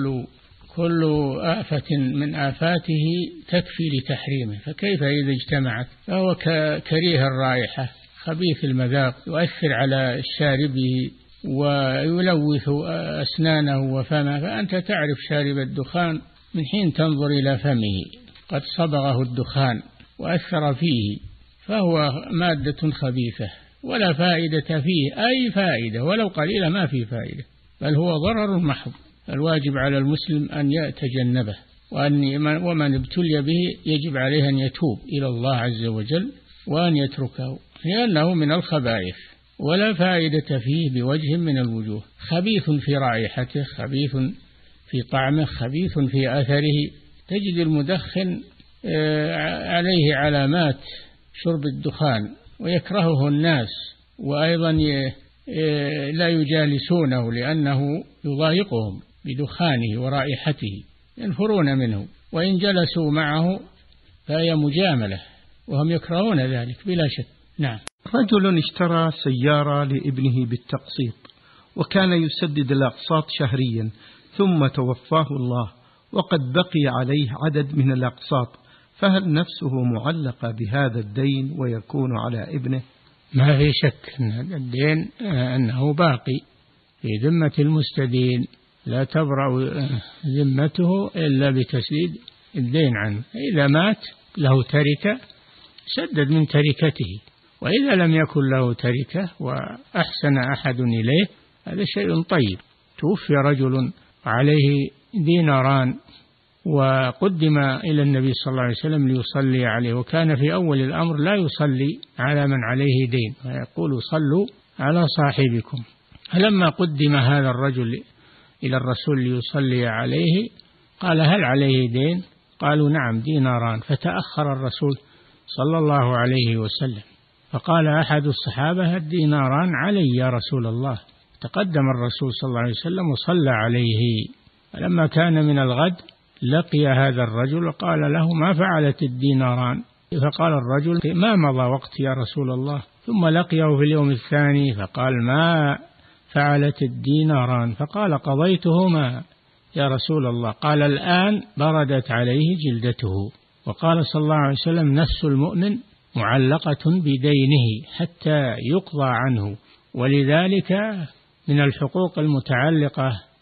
كل آفة من آفاته تكفي لتحريمه، فكيف إذا اجتمعت؟ فهو كريه الرائحة، خبيث المذاق، يؤثر على شاربه ويلوث أسنانه وفمه. فأنت تعرف شارب الدخان من حين تنظر إلى فمه قد صبغه الدخان وأثر فيه، فهو مادة خبيثة ولا فائدة فيه، أي فائدة ولو قليلة ما في فائدة، بل هو ضرر محض. الواجب على المسلم أن يتجنبه، ومن ابتلي به يجب عليه أن يتوب إلى الله عز وجل وأن يتركه، لأنه من الخبائث ولا فائدة فيه بوجه من الوجوه. خبيث في رائحته، خبيث في طعمه، خبيث في أثره. تجد المدخن عليه علامات شرب الدخان ويكرهه الناس، وأيضا لا يجالسونه لأنه يضايقهم بدخانه ورائحته، ينفرون منه، وإن جلسوا معه فهي مجاملة، وهم يكرهون ذلك بلا شك. نعم. رجل اشترى سيارة لابنه بالتقسيط، وكان يسدد الأقساط شهريا، ثم توفاه الله وقد بقي عليه عدد من الأقساط، فهل نفسه معلقة بهذا الدين ويكون على ابنه؟ ما في شك أن الدين أنه باقي في ذمة المستدين، لا تبرأ ذمته إلا بتسديد الدين عنه. إذا مات له تركة سدد من تركته، وإذا لم يكن له تركة وأحسن أحد إليه هذا شيء طيب. توفي رجل عليه ديناران وقدم إلى النبي صلى الله عليه وسلم ليصلي عليه، وكان في أول الأمر لا يصلي على من عليه دين ويقول صلوا على صاحبكم. فلما قدم هذا الرجل إلى الرسول ليصلي عليه قال هل عليه دين؟ قالوا نعم ديناران. فتأخر الرسول صلى الله عليه وسلم، فقال أحد الصحابة الديناران علي يا رسول الله. تقدم الرسول صلى الله عليه وسلم وصلى عليه. فلما كان من الغد لقي هذا الرجل وقال له ما فعلت الديناران؟ فقال الرجل ما مضى وقت يا رسول الله. ثم لقيه في اليوم الثاني فقال ما فعلت الديناران؟ فقال قضيتهما يا رسول الله. قال الآن بردت عليه جلدته. وقال صلى الله عليه وسلم نفس المؤمن معلقة بدينه حتى يقضى عنه، ولذلك من الحقوق المتعلقة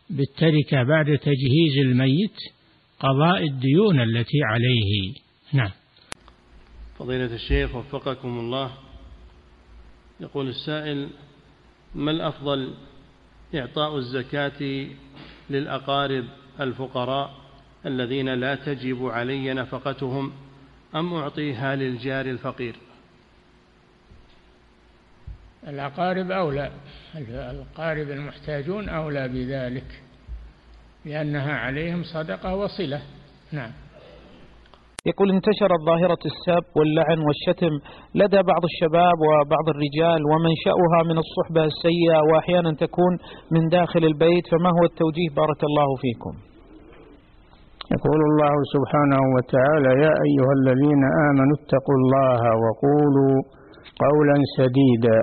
بالتركة بعد تجهيز الميت قضاء الديون التي عليه. نعم. فضيلة الشيخ وفقكم الله، يقول السائل: ما الأفضل، إعطاء الزكاة للأقارب الفقراء الذين لا تجب علي نفقتهم أم أعطيها للجار الفقير؟ الأقارب أولى، الأقارب المحتاجون أولى بذلك لأنها عليهم صدقة وصلة. نعم. يقول: انتشرت ظاهرة السب واللعن والشتم لدى بعض الشباب وبعض الرجال، ومنشأها من الصحبة السيئة وأحيانا تكون من داخل البيت، فما هو التوجيه بارك الله فيكم؟ يقول الله سبحانه وتعالى: يا أيها الذين آمنوا اتقوا الله وقولوا قولا سديدا.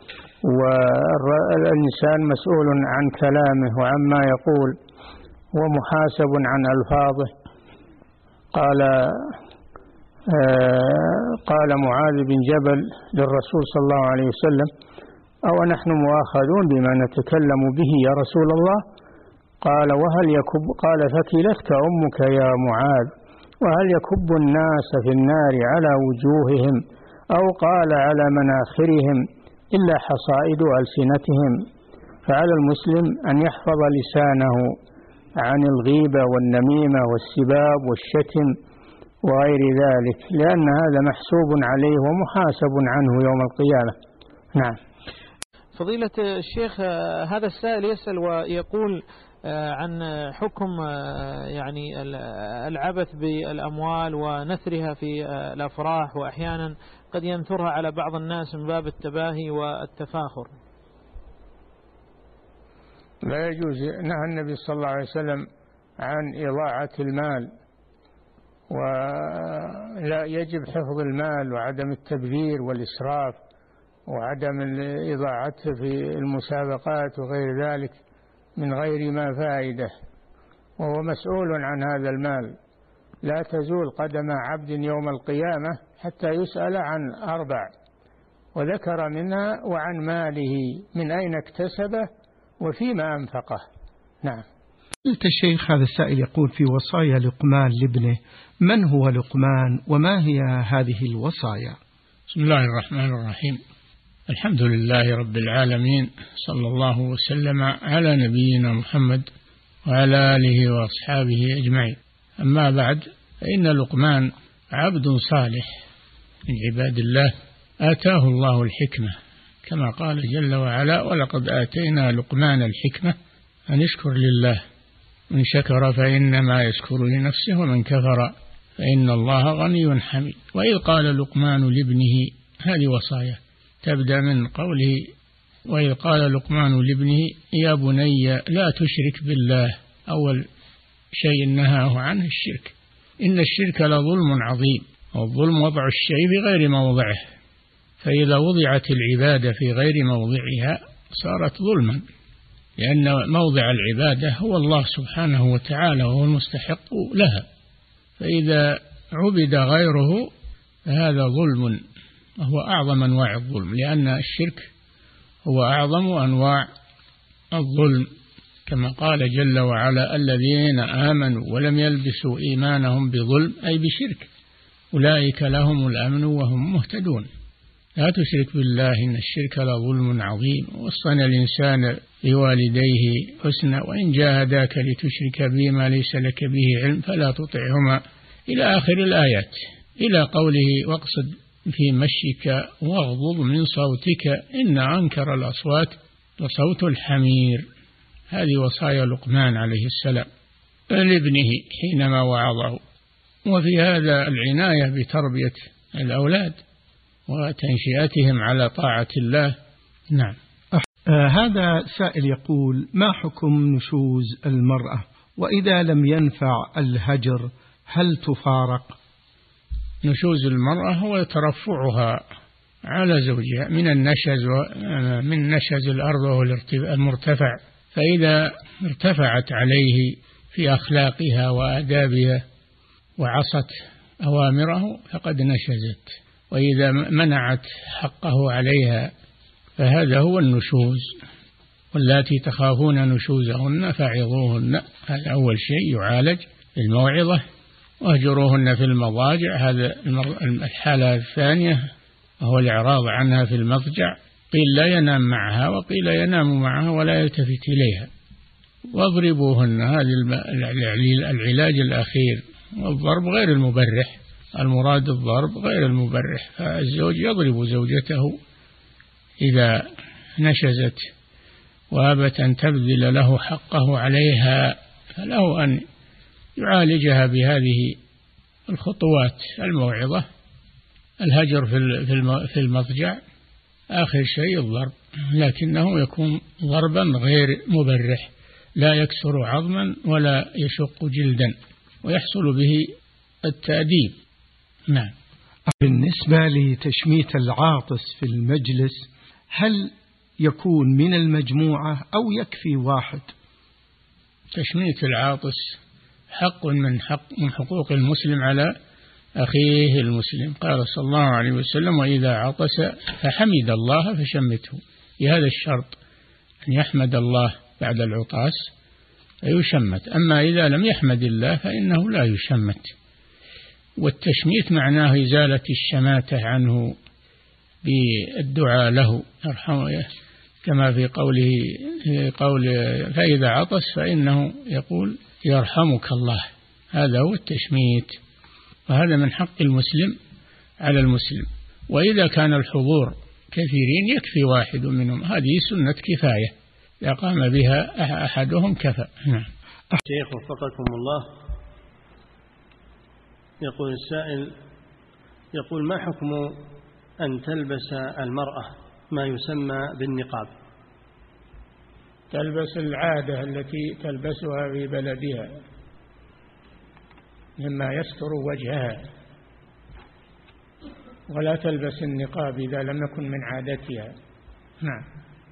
والإنسان مسؤول عن كلامه وعما يقول ومحاسب عن ألفاظه. قال معاذ بن جبل للرسول صلى الله عليه وسلم: أو نحن مؤاخذون بما نتكلم به يا رسول الله؟ قال: وهل يكب؟ قال: ثكلتك أمك يا معاذ، وهل يكب الناس في النار على وجوههم أو قال على مناخرهم إلا حصائد ألسنتهم. فعلى المسلم أن يحفظ لسانه عن الغيبة والنميمة والسباب والشتم وغير ذلك، لأن هذا محسوب عليه ومحاسب عنه يوم القيامة. نعم. فضيلة الشيخ، هذا السائل يسأل ويقول عن حكم يعني العبث بالأموال ونثرها في الأفراح، وأحيانا قد ينثرها على بعض الناس من باب التباهي والتفاخر. لا يجوز. نهى النبي صلى الله عليه وسلم عن إضاعة المال، ولا يجب حفظ المال وعدم التبذير والإسراف وعدم إضاعته في المسابقات وغير ذلك من غير ما فائدة، وهو مسؤول عن هذا المال. لا تزول قدم عبد يوم القيامة حتى يسأل عن 4، وذكر منها وعن ماله من أين اكتسبه وفيما أنفقه. نعم. قلت الشيخ، هذا السائل يقول في وصايا لقمان لابنه: من هو لقمان وما هي هذه الوصايا؟ بسم الله الرحمن الرحيم. الحمد لله رب العالمين، صلى الله وسلم على نبينا محمد وعلى آله وأصحابه أجمعين. أما بعد، فإن لقمان عبد صالح من عباد الله آتاه الله الحكمة، كما قال جل وعلا: ولقد آتينا لقمان الحكمة أن اشكر لله، من شكر فإنما يشكر لنفسه ومن كفر فإن الله غني حميد. وإذ قال لقمان لابنه، هذه وصايا تبدأ من قوله: وإذ قال لقمان لابنه يا بني لا تشرك بالله. أول شيء نهاه عنه الشرك، إن الشرك لظلم عظيم، والظلم وضع الشيء في غير موضعه، فإذا وضعت العبادة في غير موضعها صارت ظلما، لأن موضع العبادة هو الله سبحانه وتعالى وهو المستحق لها، فإذا عبد غيره فهذا ظلم، وهو أعظم أنواع الظلم، لأن الشرك هو أعظم أنواع الظلم، كما قال جل وعلا: الذين آمنوا ولم يلبسوا إيمانهم بظلم، أي بشرك، أولئك لهم الأمن وهم مهتدون. لا تشرك بالله إن الشرك لظلم عظيم. وصّينا الإنسان بوالديه حسنا، وإن جاهداك لتشرك بي ما ليس لك به علم فلا تطعهما، إلى آخر الآيات، إلى قوله: واقصد في مشيك واغضض من صوتك إن أنكر الأصوات لصوت الحمير. هذه وصايا لقمان عليه السلام لابنه حينما وعظه. وفي هذا العناية بتربية الأولاد وتنشئتهم على طاعة الله. نعم. هذا سائل يقول: ما حكم نشوز المرأة، وإذا لم ينفع الهجر هل تفارق؟ نشوز المرأة هو ترفعها على زوجها من نشز الأرض وهو المرتفع، فإذا ارتفعت عليه في أخلاقها وآدابها وعصت أوامره فقد نشزت، وإذا منعت حقه عليها فهذا هو النشوز. واللاتي تخافون نشوزهن فعظوهن. هذا أول شيء يعالج الموعظة. واهجروهن في المضاجع، هذا الحالة الثانية هو الإعراض عنها في المضجع. قيل لا ينام معها وقيل ينام معها ولا يلتفت إليها. واضربوهن، هذا العلاج الأخير. والضرب غير المبرح، المراد الضرب غير المبرح. فالزوج يضرب زوجته إذا نشزت وأبت أن تبذل له حقه عليها، فله أن يعالجها بهذه الخطوات: الموعظة، الهجر في المضجع، آخر شيء الضرب، لكنه يكون ضربا غير مبرح، لا يكسر عظما ولا يشق جلدا، ويحصل به التأديب. نعم. بالنسبة لتشميت العاطس في المجلس، هل يكون من المجموعة أو يكفي واحد؟ تشميت العاطس حق من حقوق المسلم على أخيه المسلم. قال صلى الله عليه وسلم: وإذا عطس فحمد الله فشمته. بهذا الشرط أن يحمد الله بعد العطاس فيشمت. أما إذا لم يحمد الله فإنه لا يشمت. والتشميت معناه إزالة الشماتة عنه بالدعاء له يرحمه، كما في قول فإذا عطس فإنه يقول يرحمك الله. هذا هو التشميت، وهذا من حق المسلم على المسلم. وإذا كان الحضور كثيرين يكفي واحد منهم، هذه سنة كفاية، إذا قام بها أحدهم كفى. نعم. شيخ وفقكم الله، يقول السائل: يقول ما حكم أن تلبس المرأة ما يسمى بالنقاب؟ تلبس العادة التي تلبسها في بلدها مما يستر وجهها، ولا تلبس النقاب إذا لم يكن من عادتها. نعم.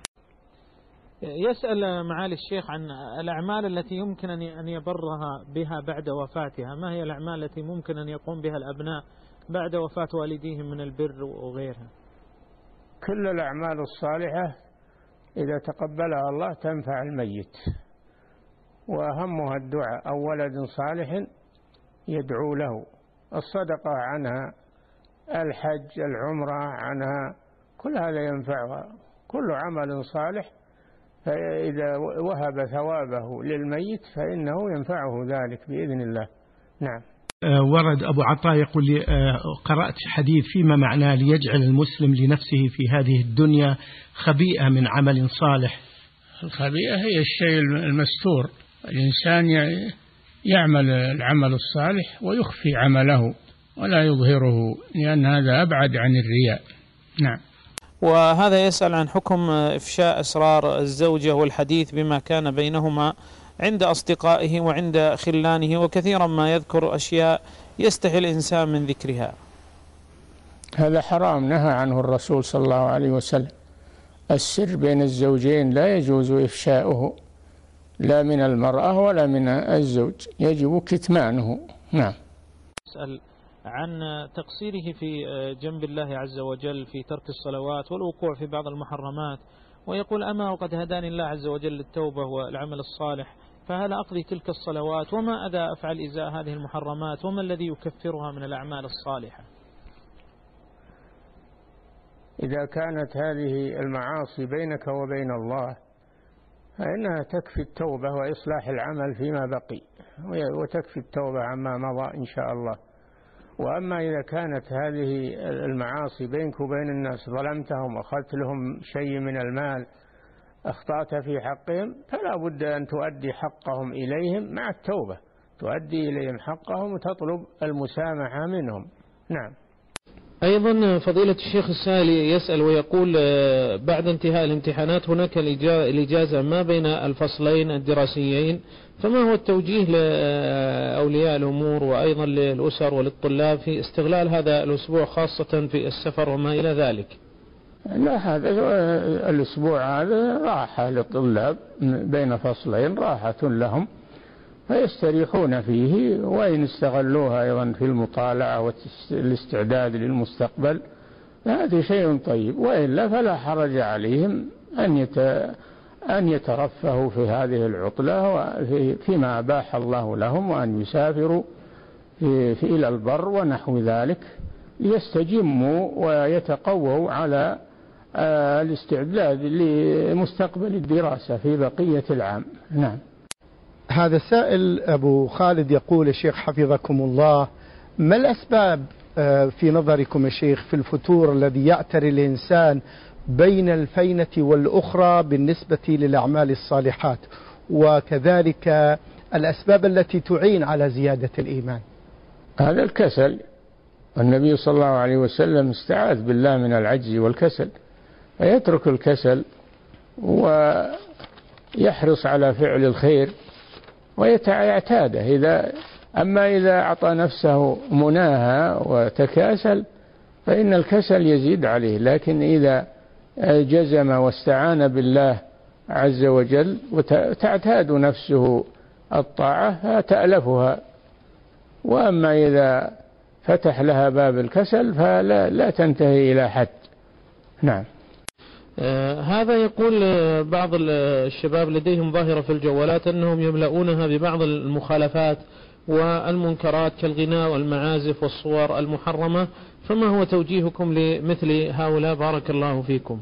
يسأل معالي الشيخ عن الأعمال التي يمكن أن يبرها بها بعد وفاتها. ما هي الأعمال التي ممكن أن يقوم بها الأبناء بعد وفاة والديهم من البر وغيرها؟ كل الأعمال الصالحة إذا تقبلها الله تنفع الميت، وأهمها الدعاء، أو ولد صالح يدعو له. الصدقة عنها، الحج، العمرة عنها، كل هذا ينفعها. كل عمل صالح فإذا وهب ثوابه للميت فإنه ينفعه ذلك بإذن الله. نعم. ورد أبو عطاء يقول لي: قرأت حديث فيما معناه ليجعل المسلم لنفسه في هذه الدنيا خبيئة من عمل صالح. الخبيئة هي الشيء المستور. الإنسان يعمل العمل الصالح ويخفي عمله ولا يظهره، لأن هذا أبعد عن الرياء. نعم. وهذا يسأل عن حكم إفشاء أسرار الزوجة والحديث بما كان بينهما عند أصدقائه وعند خلانه، وكثيرا ما يذكر أشياء يستحي الإنسان من ذكرها. هذا حرام، نهى عنه الرسول صلى الله عليه وسلم. السر بين الزوجين لا يجوز إفشاؤه، لا من المرأة ولا من الزوج، يجب كتمانه. نعم. أسأل عن تقصيره في جنب الله عز وجل في ترك الصلوات والوقوع في بعض المحرمات، ويقول: أما وقد هداني الله عز وجل للتوبة والعمل الصالح، فهل أقضي تلك الصلوات؟ وما أذى أفعل إزاء هذه المحرمات؟ وما الذي يكفرها من الأعمال الصالحة؟ إذا كانت هذه المعاصي بينك وبين الله فإنها تكفي التوبة وإصلاح العمل فيما بقي، وتكفي التوبة عما مضى إن شاء الله. وأما إذا كانت هذه المعاصي بينك وبين الناس، ظلمتهم، أخذت لهم شيء من المال، أخطأت في حقهم، فلا بد أن تؤدي حقهم إليهم مع التوبة، تؤدي إليهم حقهم وتطلب المسامحة منهم. نعم. أيضا فضيلة الشيخ السائل يسأل ويقول: بعد انتهاء الامتحانات هناك الإجازة ما بين الفصلين الدراسيين، فما هو التوجيه لأولياء الأمور وأيضا للأسر وللطلاب في استغلال هذا الأسبوع خاصة في السفر وما إلى ذلك؟ لا، هذا الأسبوع هذا راحة للطلاب بين فصلين، راحة لهم فيستريحون فيه، وإن استغلوها أيضا في المطالعة والاستعداد للمستقبل فهذا شيء طيب، وإلا فلا حرج عليهم أن يترفهوا في هذه العطلة فيما أباح الله لهم، وأن يسافروا إلى البر ونحو ذلك ليستجموا ويتقووا على الاستعداد لمستقبل الدراسة في بقية العام. نعم. هذا السائل أبو خالد يقول: الشيخ حفظكم الله، ما الأسباب في نظركم يا شيخ في الفتور الذي يعتري الإنسان بين الفينة والأخرى بالنسبة للأعمال الصالحات، وكذلك الأسباب التي تعين على زيادة الإيمان؟ هذا الكسل، النبي صلى الله عليه وسلم استعاذ بالله من العجز والكسل، فيترك الكسل ويحرص على فعل الخير ويعتاده. أما إذا أعطى نفسه مناهى وتكاسل فإن الكسل يزيد عليه، لكن إذا جزم واستعان بالله عز وجل وتعتاد نفسه الطاعة فتألفها. وأما إذا فتح لها باب الكسل فلا تنتهي إلى حد. نعم. هذا يقول بعض الشباب لديهم ظاهرة في الجوالات أنهم يملؤونها ببعض المخالفات والمنكرات كالغناء والمعازف والصور المحرمة، فما هو توجيهكم لمثل هؤلاء بارك الله فيكم؟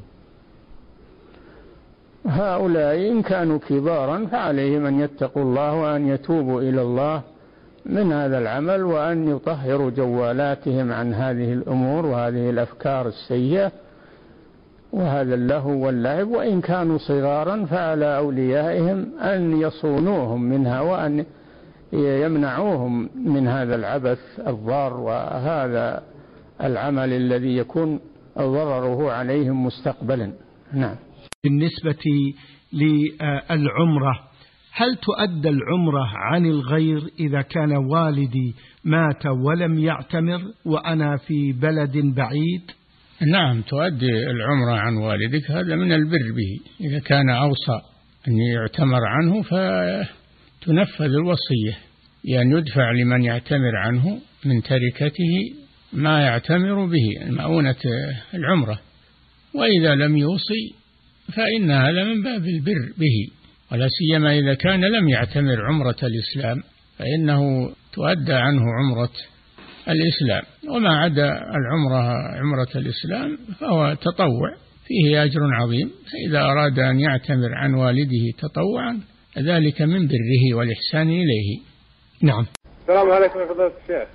هؤلاء إن كانوا كبارا فعليهم أن يتقوا الله وأن يتوبوا إلى الله من هذا العمل، وأن يطهروا جوالاتهم عن هذه الأمور وهذه الأفكار السيئة وهذا اللهو واللعب. وإن كانوا صغارا فعلى أوليائهم أن يصونوهم منها وأن يمنعوهم من هذا العبث الضار وهذا العمل الذي يكون ضرره عليهم مستقبلا. نعم. بالنسبة للعمرة، هل تؤدى العمرة عن الغير إذا كان والدي مات ولم يعتمر وأنا في بلد بعيد؟ نعم، تؤدي العمرة عن والدك، هذا من البر به. إذا كان أوصى أن يعتمر عنه فتنفذ الوصية، يعني يدفع لمن يعتمر عنه من تركته ما يعتمر به مؤونة العمرة. وإذا لم يوصي فإن هذا من باب البر به، ولا سيما إذا كان لم يعتمر عمرة الإسلام فإنه تؤدى عنه عمرة الإسلام. وما عدا عمرة الإسلام فهو تطوع فيه أجر عظيم، فإذا أراد أن يعتمر عن والده تطوعا ذلك من بره والإحسان إليه. نعم. السلام عليكم يا فضيلة الشيخ.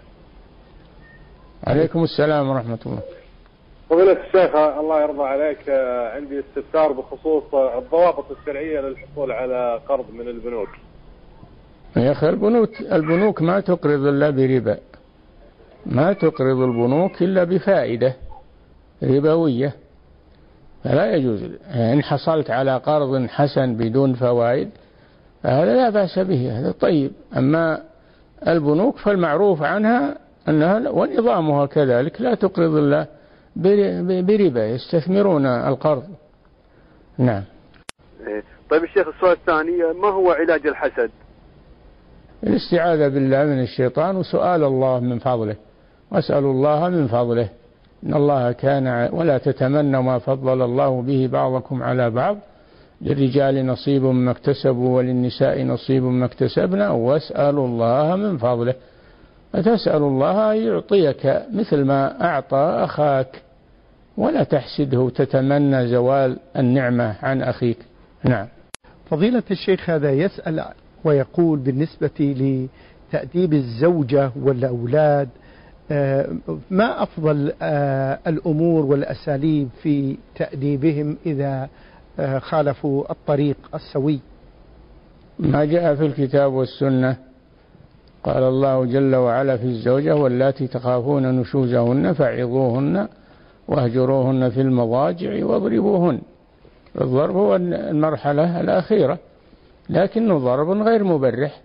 عليكم السلام ورحمة الله. فضيلة الشيخ الله يرضى عليك، عندي استفسار بخصوص الضوابط الشرعية للحصول على قرض من البنوك. يا أخي البنوك ما تقرض إلا بربا، ما تقرض البنوك إلا بفائدة ربوية، فلا يجوز. إن حصلت على قرض حسن بدون فوائد هذا لا بأس به، هذا طيب. أما البنوك فالمعروف عنها أنها ونظامها كذلك لا تقرض إلا بربا، يستثمرون القرض. نعم. طيب الشيخ، السؤال الثاني، ما هو علاج الحسد؟ الاستعاذة بالله من الشيطان وسؤال الله من فضله، واسأل الله من فضله. إن الله كان ولا تتمنوا ما فضل الله به بعضكم على بعض، للرجال نصيب مما اكتسبوا وللنساء نصيب مما اكتسبنا واسألوا الله من فضله. فتسأل الله يعطيك مثل ما أعطى أخاك، ولا تحسده تتمنى زوال النعمة عن أخيك. نعم. فضيلة الشيخ هذا يسأل ويقول بالنسبة لتأديب الزوجة والأولاد، ما أفضل الأمور والأساليب في تأديبهم إذا خالفوا الطريق السوي؟ ما جاء في الكتاب والسنة. قال الله جل وعلا في الزوجة: واللاتي تخافون نشوزهن فعظوهن واهجروهن في المضاجع واضربوهن. الضرب هو المرحلة الأخيرة، لكنه ضرب غير مبرح.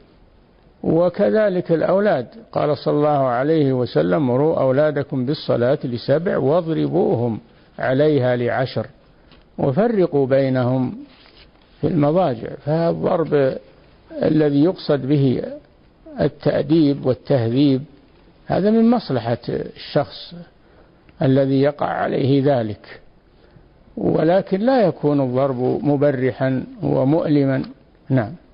وكذلك الأولاد، قال صلى الله عليه وسلم: مروا أولادكم بالصلاة ل7 واضربوهم عليها ل10 وفرقوا بينهم في المضاجع. فالضرب الذي يقصد به التأديب والتهذيب هذا من مصلحة الشخص الذي يقع عليه ذلك. ولكن لا يكون الضرب مبرحا ومؤلما. نعم.